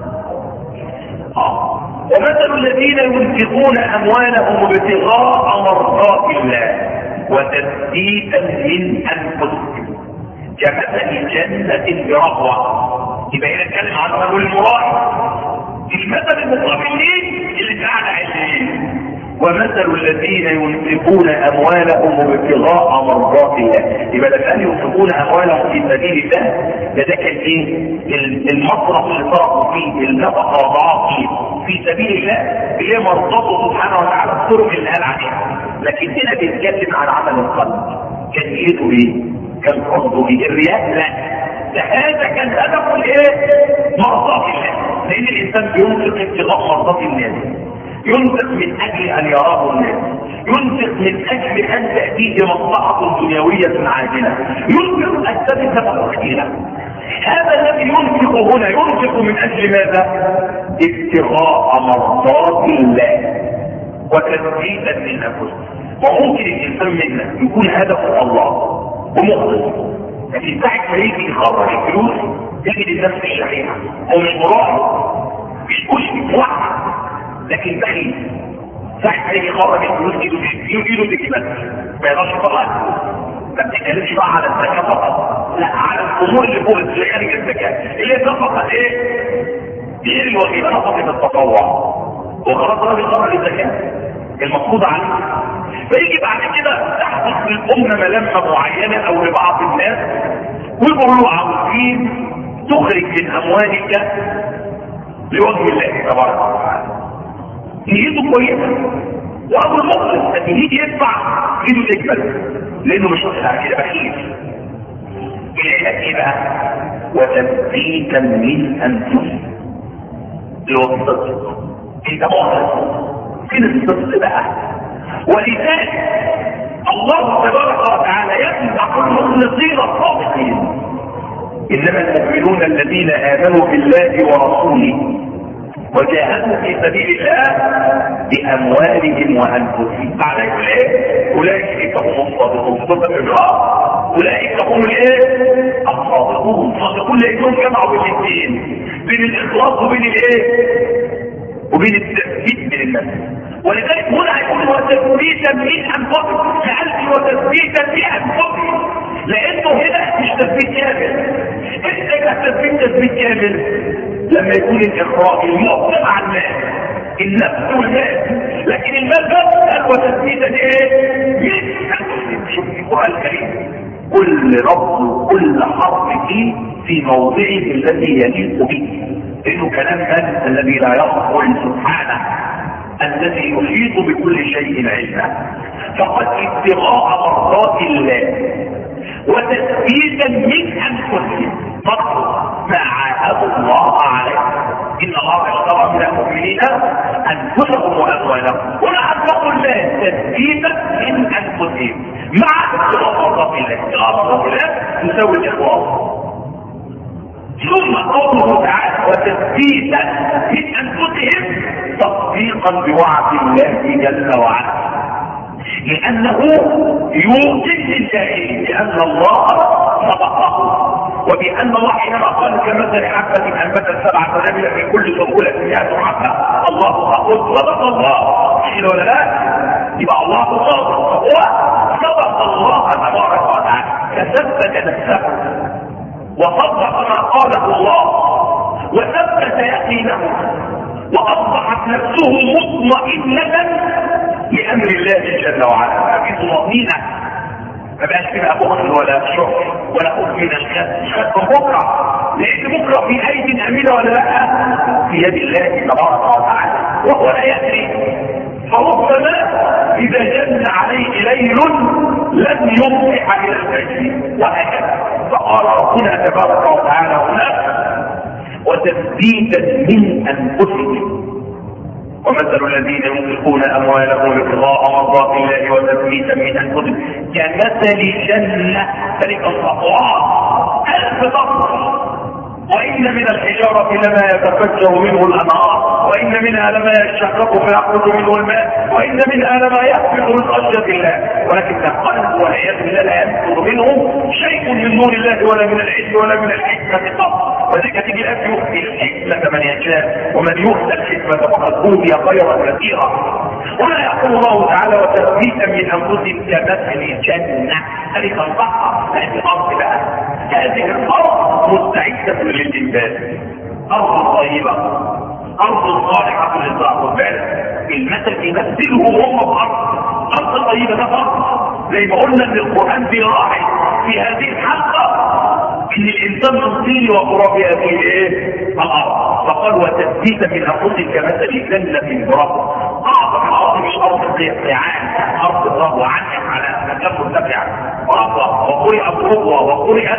آه. ومثل الذين ينفقون اموالهم ابتغاء مرضات الله وتثبيتا من انفسهم كمثل جنة بربوة. يبقى هنا نتكلم عن رجل المرائي، المثل المقابلين اللي تعالى عليه. ومثل الذين ينفقون اموالهم ابتغاء مرضات الله، يبقى الذين ينفقون اموالهم في سبيل الله ده ده كان ايه؟ المصرف اللي صرفوا فيه النفقه وضعاف فيه في سبيل الله اللي هي مرضاته سبحانه وتعالى الطرق اللي قال عليها. لكن هنا بيتكلم عن عمل القلب، كان نيته ايه؟ كان قصده ايه؟ الرياء؟ لا، ده هذا كان هدفه الايه؟ مرضات الله، لان الانسان بينفق ابتغاء مرضات الناس، ينفق من اجل ان يراه الناس، ينفق من اجل ان تأتيه مصلحة دنيوية عاجلة، ينفق اسباب سبب كثيرة. هذا الذي ينفق هنا ينفق من اجل ماذا؟ ابتغاء مرضات الله وتثبيتا من انفسه. وممكن الانسان منا يكون هدفه الله ومخلص، لكن ساعة ما يجي يخرج الفلوس يجد النفس الشحيحة ومش مراعي، مش مش موحد، لكن بخيل. ساعة ما يخرج الفلوس ايده ايده تكبر ما يقدرش يطلعها. ما بتتكلمش بقى على الزكاة فقط، لا، على الامور اللي فوق اللي خارج الزكاة اللي هي فقط ايه؟ غير الوظيفة فقط التطوع، وخلاص الراجل خرج الزكاة المفروض عليه. فيجي بعد كده تحدث للأمة ملامة معينة او لبعض الناس ويقولوا عاوزين تخرج من اموالك لوجه الله تبارك وتعالى. نيته كويسه وابو المخلص لكن يجي يدفع ايده تكبر لانه مش واخد كده بخيل. العلاج ايه بقى؟ وتثبيتا من انفسهم اللي هو الصدق. انت مخلص فين الصدق بقى؟ ولذلك الله تبارك وتعالى يمدح المخلصين الصادقين. انما المؤمنون الذين امنوا بالله ورسوله وجاهدوا في سبيل الله باموالهم وانفسهم. بعد ايه؟ اولئك هم الصادقون. اولئك هم الايه؟ الصادقون. الصادقون لانهم جمعوا بين الاثنين، بين الاخلاص وبين الايه؟ وبين التثبيت من النفس. ولذلك هنا هيقول وتثبيتا من انفسهم، سالت وتثبيتا من انفسهم، لانه هنا التثبيت تثبيت كامل لما يكون الاخراج المعطى مع المال النفس والمال، لكن المال بس قال وتثبيتا ايه؟ من انفسهم. شوف القران الكريم كل لفظ وكل حرف فيه في موضعه الذي يليق به، انه كلام من الذي لا يخفى سبحانه الذي يحيط بكل شيء علما. فقد ابتغاء مرضات الله وتثبيتا من انفسهم ما عاهدوا الله عليه. ان الله اشترى من المؤمنين انفسهم واموالهم وعاهدوا الله تثبيتا من انفسهم مع ابتغاء مرضات الله. ابتغاء مرضات الله تساوي الاخلاص. ثم قوله تعالى وتثبيتا من انفسهم تصديقا بوعد الله جل وعلا، لانه يوقن للجاهلين بان الله صدقه، وبان الله حينما قال كمثل حبه انبتت سبع سنابل في كل سنبله مئة حبه الله اقول صدق الله. حين ولا لا؟ يبقى الله صادق، هو صدق الله تبارك وتعالى، فثبت نفسه وصدق ما قاله الله وثبت يقينه، واصبحت نفسه مطمئنه لامر الله جل وعلا. في طمأنينة ما بقاش فيها بخل ولا شح ولا خوف من الخس. خاف بكره لان بكره في ايدي امينه ولا لا؟ في يد الله تبارك وتعالى وهو لا يدري. فربما اذا جن عليه ليل لن يصبح الى الفجر وهكذا. فقال ربنا تبارك وتعالى هنا وتثبيتا من انفسهم ومثل الذين ينفقون اموالهم ابتغاء مرضات الله وتثبيتا من انفسهم كمثل جنه تلك الخطوات الف ضرب وان من الحجاره لما يتفجر منه الانهار وان منها لما يشقق فيخرج منه الماء وان منها لما يهبط من خشيه الله ولكن القلب والعياذ بالله لا ينفذ منه شيء من نور الله ولا من العلم ولا من الحكمه قط. وذلك تجي الاب يؤتي الحكمه من يشاء ومن يؤتى الحكمه فقد اوتي خيرا كثيرا. ولا يقول الله تعالى وتثبيتا من انفسهم كمثل جنه هذه البحر هذه الارض بقى هذه الارض مستعده للانبات ارض طيبه ارض صالحه للزرع والبعد. المثل يمثله وهم في ارض ارض طيبه ده فرق. زي ما قلنا ان القران بيراعي في هذه الحلقه ان الانسان مصيري وقرى في هذه ايه الارض. فقال وتثبيتا من انفسهم كمثل جنه برب. اعظم الارض مش ارض القيعان، ارض الربوه عنك على مكان مرتفع ربوه وقرئ الربوه وقرئت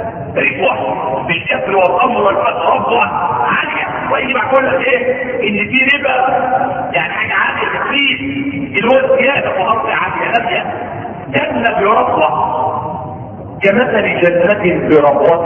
ربوه بالكسر والضم والفتح ربوه عاليه. ويجي مع كل ايه ان في ربا يعني حاجه عاليه كتير اللي هو الزياده في ارض عاليه نافيه. جنه بربوه كمثل جنة بربوة.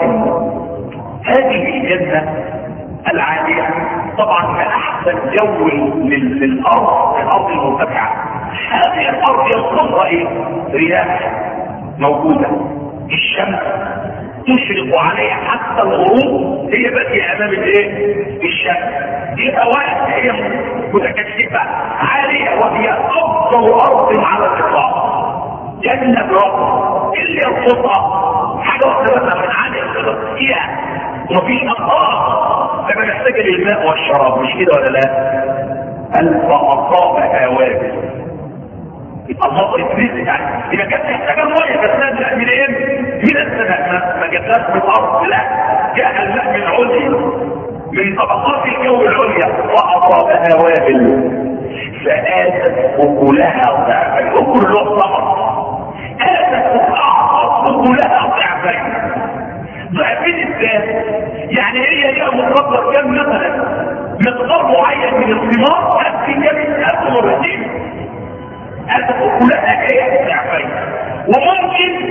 هذه الجنة العالية طبعا كأحسن جو للأرض الأرض المرتفعة. هذه الأرض يصلها ايه؟ رياح موجودة، الشمس تشرق عليها حتى الغروب هي بادية أمام الايه؟ الشمس. دي هواء هي متكشفة عالية وهي أفضل أرض على الإطلاق. جنة بربوة اللي يرفضها حاجة واحدة بس من عالي فيها ومفيش أنهار لما محتاجة للماء والشراب مش كده ولا لا؟ ألف أصابها وابل. يبقى الله يتريد يعني إذا كانت محتاجة المية كانت لا من إيه؟ من السماء ما جاتلاش من الأرض لا جاء الماء من عليا من طبقات الجو العليا وأصابها وابل فآتت أكلها ضعفا. الأكل له ثمر آتت أكلها ضعفين. ضعفين ازاي؟ يعني هي هي مقدر كم مثلا مقدار معين من الثمار تأتي كم ألف مرتين. آتت أكلها جاية ضعفين وممكن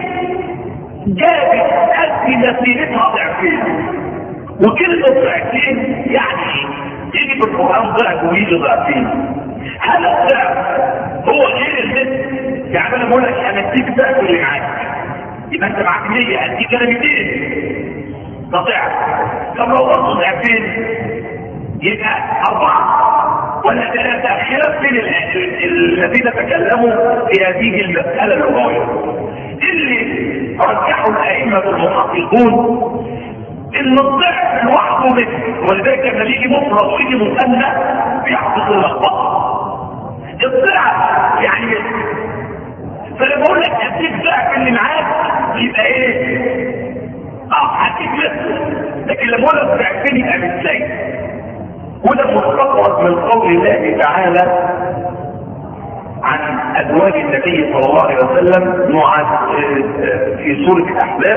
جابت تأتي نسيرتها ضعفين. وكلمة ضعفين يعني يجي في القرآن ضعف ويجي ضعفين. هل الضعف هو غير المثل؟ يعني انا بقول لك انا اديك ضعف اللي معاك يبقى انت معاك مية اديك انا ميتين ده ضعف. طب لو برضه ضعفين يبقى أربعة ولا ثلاثة. خلاف بين الذين تكلموا في هذه المسألة اللغوية اللي رجحوا الأئمة المحققون ان الضعف لوحده مثل، ولذلك لما يجي مفرد ويجي مثنى بيحدث اللخبطه. الضعف يعني مثل، فلما بقول لك اديك ضعف اللي معاك يبقى ايه؟ اه هديك مثل، لكن لما اقول لك ضعفين يبقى مثلين. وده مستقر من قول الله تعالى عن ازواج النبي صلى الله عليه وسلم في سورة الاحزاب: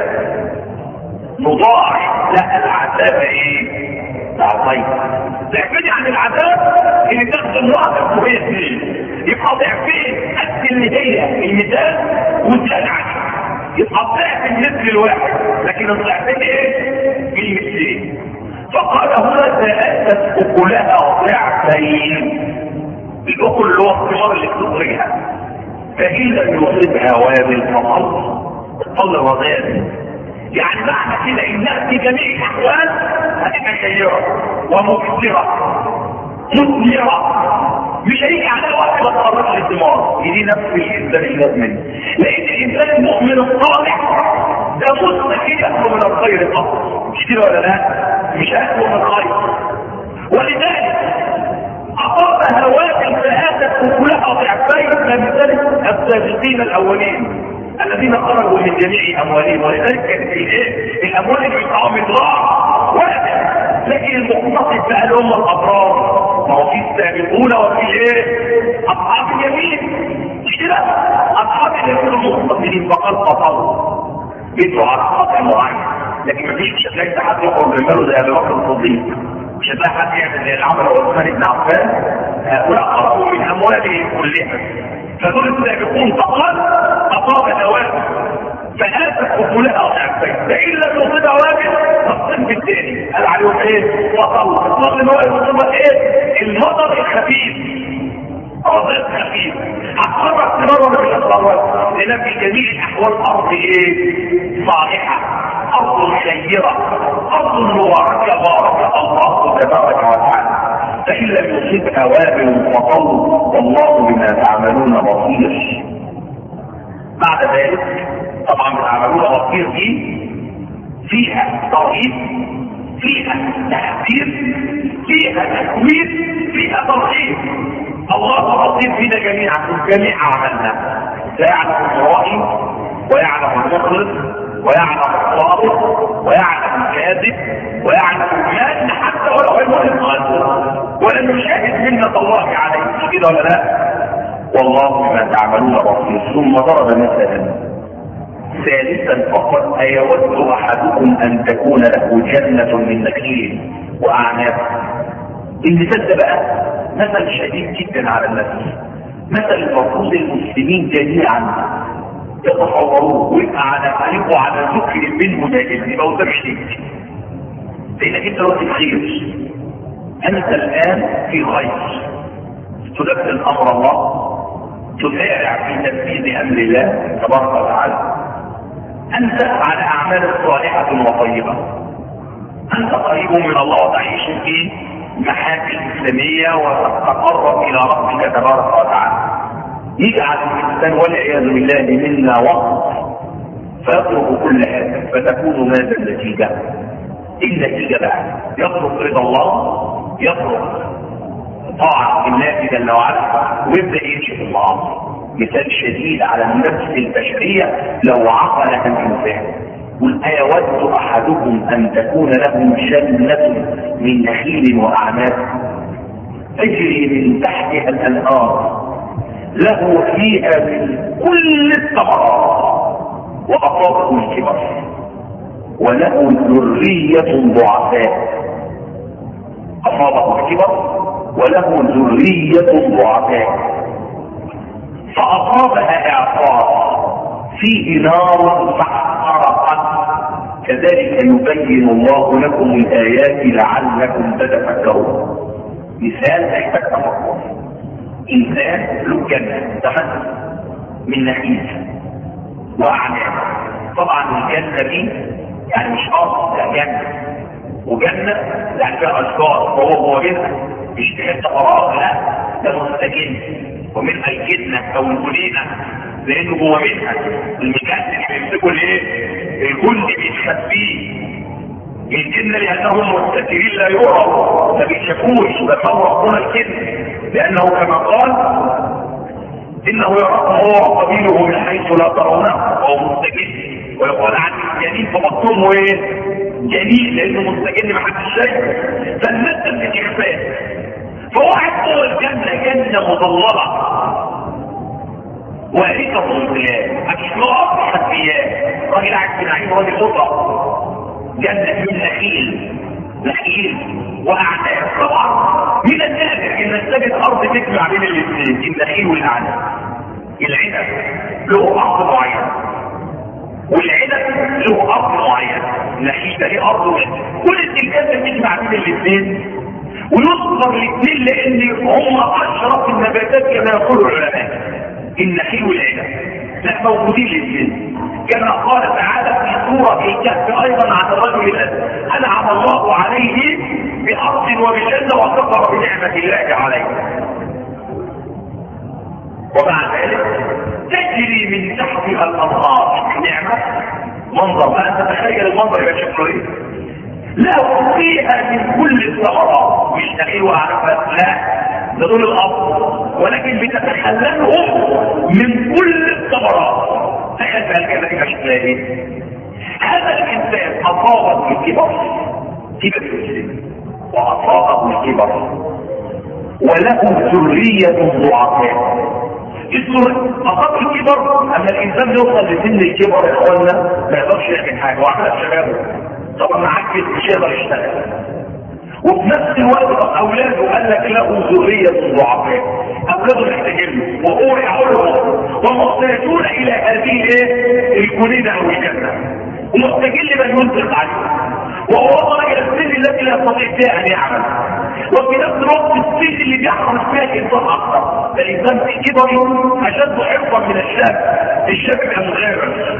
نضاعف لها العذاب ايه؟ ضعفين. ضعفين عن العذاب اللي تخدم واحد وهي اثنين، يبقى ضعفين قد اللي هي المثال والثاني عشر، يبقى ضعف المثل الواحد، لكن الضعفين ايه؟ بالمثلين. فقال هنا تأتت اكلها ضعفين، الاكل اللي هو الثمار اللي بتخرجها، فإن لم يصبها وابل فطل طل وغير. يعني معنى كده انها في جميع الاحوال هتبقى شيرة ومكسرة مثمرة، مش هيجي عليها وقت ما تخرج الثمار. دي نفس الانسان المؤمن، لان الانسان المؤمن الصالح ده مستحيل يخلو من الخير فقط، مش كده ولا لا؟ مش هيخلو من الخير. ولذلك اصابها وابل فاتت اكلها ضعفين كمثال السابقين الاولين الذين خرجوا من جميع اموالهم. ولذلك كانت الايه؟ الاموال اللي بيطلعوا من ضاع ولا، لكن المقتصد بقى اللي هم الابرار، ما هو في السابقون وفي ايه؟ اصحاب اليمين، مش كده؟ اصحاب اليمين المقتصدين فقال فطلوا يدعوا على خطأ معين، لكن مفيش مش هتلاقي حد يخرج من ماله زي ابي بكر الصديق، مش هتلاقي حد يعمل زي العمل عثمان بن عفان، هؤلاء خرجوا من اموالهم كلها. فدول السابقون فقط اصاب الوابل فاتت اكلها ضعفين، فان لم يصبها وابل فالصنف الثاني قال عليهم ايه؟ وطل. الطل ان هو يصيبها ايه؟ المطر الخفيف، الرضيع الخفيف، هتخرج ثمار من الثروات، لان في جميع الاحوال ارض ايه؟ صالحه، ارض خيره، ارض مباركه بارك الله تبارك وتعالى. فإن لم يصبها وابل فطل والله بما تعملون بصير. بعد ذلك طبعا بتعملون بصير دي فيها ترغيب، فيها تحذير، فيها تكوير، فيها ترغيب. الله بصير فينا جميعا جميع عملنا، لا يعلم الرائي ويعلم المخلص ويعلم الصادق ويعلم الكاذب ويعلم المال حتى ولو علم القلب، ولن يشاهد منة الله عليه، مش كده ولا لا؟ والله بما تعملون بصير. ثم ضرب مثلا ثالثا فقال: أيود أحدكم أن تكون له جنة من نخيل وأعناب. المثال ده بقى مثل شديد جدا على الناس، مثل المفروض المسلمين جميعا يتصوروه ويبقى على عليكم على ذكر منه دائما، يبقى قدام عينيك، لانك انت وقت الخير، انت الان في خير، تدبر امر الله، تسارع في تنفيذ امر الله تبارك وتعالى، انت على اعمال صالحه وطيبه، انت قريب من الله وتعيش في محافل اسلاميه وتتقرب الى ربك تبارك وتعالى. يجعل الانسان والعياذ بالله منا وقت فيترك كل هذا، فتكون ماذا النتيجه؟ النتيجه بقى يترك رضا الله، يترك طاعه الله جل وعلا، ويبدا يمشي في المعاصي. مثال شديد على النفس البشريه لو عقلها الانسان. قل أيود أحدكم أن تكون له جنة من نخيل وأعناب تجري من تحتها الأنهار له فيها من كل الثمرات وأصابه الكبر وله ذرية ضعفاء، أصابه الكبر وله ذرية ضعفاء فأصابها إعصار فيه نار فاحترقت. كذلك يبين الله لكم الآيات لعلكم تتفكرون. مثال تحتاج تفكر. إنسان له جنة تمام من نخيل وأعناب. طبعا الجنة دي يعني مش أرض، لا جنة، وجنة يعني فيها أشجار وهو هو منها، مش في حتة فراغ، لا ده مستجن ومنها الجنة أو الجنينة لأنه هو منها. المجنة اللي بيمسكوا الايه؟ الجند بيتخبيه الجن لانهم مستترين لا يروا ما بيشافوش، بل ربنا الجن لانه كما قال انه يراكم هو وقبيله من حيث لا ترونه وهو مستجد. ويقال عن الجنين فبطنه ايه؟ جنين لانه مستجد ما حدش شايفه. فالماده من الاخفاء. فواحد جوه الجنه جنه مظلله وارثه الظلال اشرار حسيات، راجل قاعد في نعيم راجل قطع جنه من نخيل نخيل واعناب. طبعا من النادر ان تجد ارض تجمع بين الاثنين النخيل والاعناب. العنب له ارض معينه والعنب له ارض معينه، النخيل ده له ارض معينه، كل الجنه تجمع بين الاثنين ويذكر الاثنين لان هم اشرف النباتات كما يقول العلماء. النخيل والعنب لا موجودين الاثنين كما قال تعالى في سوره الكهف ايضا عن الرجل الذي انعم الله عليه بارض وبجنه وكفر بنعمه الله عليه. ومع ذلك تجري من تحتها الانهار. نعمه منظر بقى، انت تتخيل المنظر يبقى شكله ايه؟ لا فيها من كل الثمرات، مش نخيل وعنب لا ده دول الارض، ولكن بتتخللهم من كل الثمرات. تخيل بقى الكلمه دي شكلها ايه؟ هذا الانسان اصابه الكبر كبر في السن واصابه الكبر وله ذريه ضعفاء. اصابه الكبر اما الانسان يوصل لسن الكبر يا اخوانا ما يقدرش يعمل حاجه وعمل شبابه طبعا معاك مش هيقدر يشتغل. وفي نفس الوقت اولاده قال لك له ذريه ضعفاء، اولاده محتاجين له واوعوا لهم ومحتاجون الى هذه ايه؟ الجنينه او الجنه، ومحتاجين لمن ينفق عليه، وهو راجل السن التي لا يستطيع فيها ان يعمل، وفي نفس الوقت السن اللي بيحرص فيها الانسان اكثر. فالانسان في كبره اشد حرصا من الشاب، الشاب يبقى مغامر.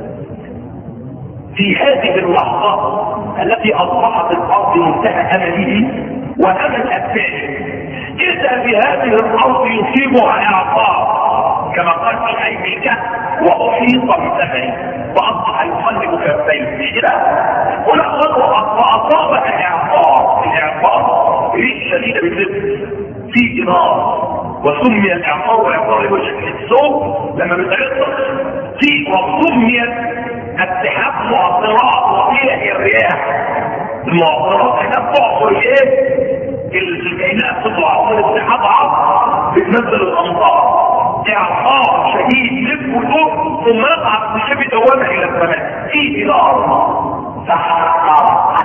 في هذه اللحظة التي أصبحت الأرض منتهى أمله وأمل أتباعه، إذا بهذه الأرض يصيبها إعصار كما قال في أي الكهف وأحيط بثمره وأصبح يقلب كفيه. مش كده؟ هنا وأصابها إعصار. الإعصار ريح شديدة بالزبط في نار، وسمي الإعصار وإعصار بشكل الصوت لما بتعصر في، وسميت اتحاد معطرات وفيها الرياح. المعطرات هنا بتعطر ايه؟ الكائنات بتعطر اتحاد عصر بتنزل الامطار. اعصار شديد يلف ويدور ثم يقع بشبه دوامه الى السماء في نار سحقه.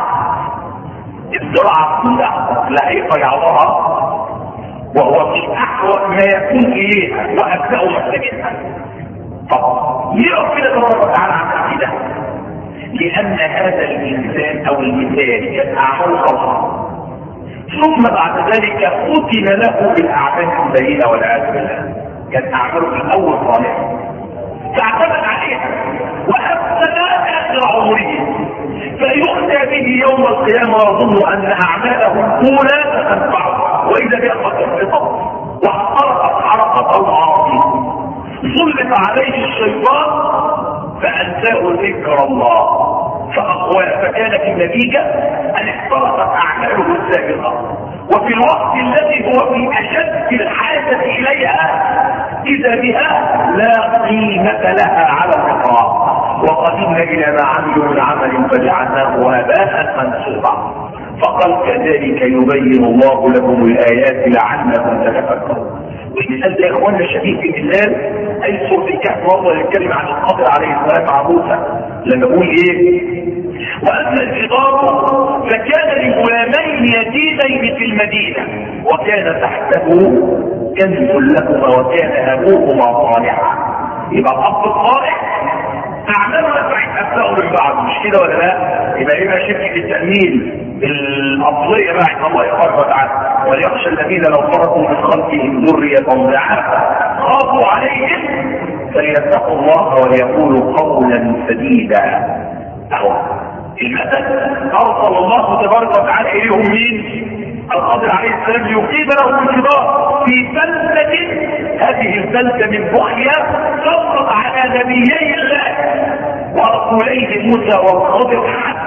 الزرعه كلها لا يعورها وهو في احوج ما يكون اليها وابدأ محتاجها. طب يقف كده تبارك وتعالى عن كده لان هذا الانسان او المثال كان اعمال صالحه ثم بعد ذلك ختم له بالاعمال السيئه والعياذ بالله. كان اعماله في الاول صالحه فاعتمد عليها وافسد اخر عمره فيؤتى به يوم القيامه ويظن ان اعماله الاولى تنفعه واذا بيحصل انقطاع واحترقت حرقته المعاصي. سلط عليه الشيطان فأنساه ذكر الله فأقواه، فكانت النتيجة أن احترقت أعماله السابقة وفي الوقت الذي هو في أشد الحاجة إليها إذا بها لا قيمة لها على الإطلاق. وقدمنا إلى ما عملوا من عمل فجعلناه هباء منثورا. فقال كذلك يبين الله لكم الآيات لعلكم تتفكرون. والمثال ده يا اخوانا الشديد في المثال اي سوره الكهف وهو يتكلم عن الخضر عليه السلام مع موسى لما يقول ايه؟ واما الجدار فكان لغلامين يتيمين في المدينه وكان تحته كنز لهما وكان ابوهما صالحا. يبقى الاب الصالح اعماله نفعت ابنائه من بعض، مش كده ولا لا؟ يبقى هنا شركه التامين الاصليه بقى الله يقرب وتعالى وليخشى الذين لو تركوا من خلفهم ذريه ضعافا خافوا عليهم فليتقوا الله وليقولوا قولا سديدا. اهو المثل ارسل الله تبارك وتعالى اليهم مين؟ الخضر عليه السلام ليقيم لهم الكبار في بلده. هذه البلده من بحية سقط على نبيي الله ورسوليه موسى والخضر حتى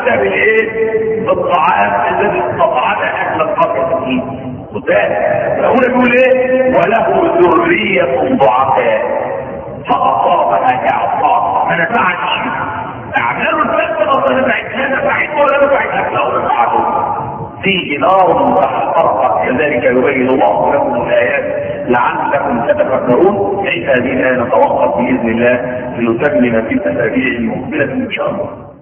يتغذى بالايه؟ بالطعام الذي استطعم اهل القريه فيه. فهنا بيقول ايه؟ وله ذريه ضعفاء فاصابها اعصار ما نفعتش اعمال الفاسده اصلا نفعت لا نفعت ولا نفعت اهلها ولا نفعتهم. فيه نار فاحترقت كذلك يبين الله لكم الايات لعلكم تتفكرون. عند هذه الايه نتوقف باذن الله لنتمم في الاسابيع المقبله ان شاء الله.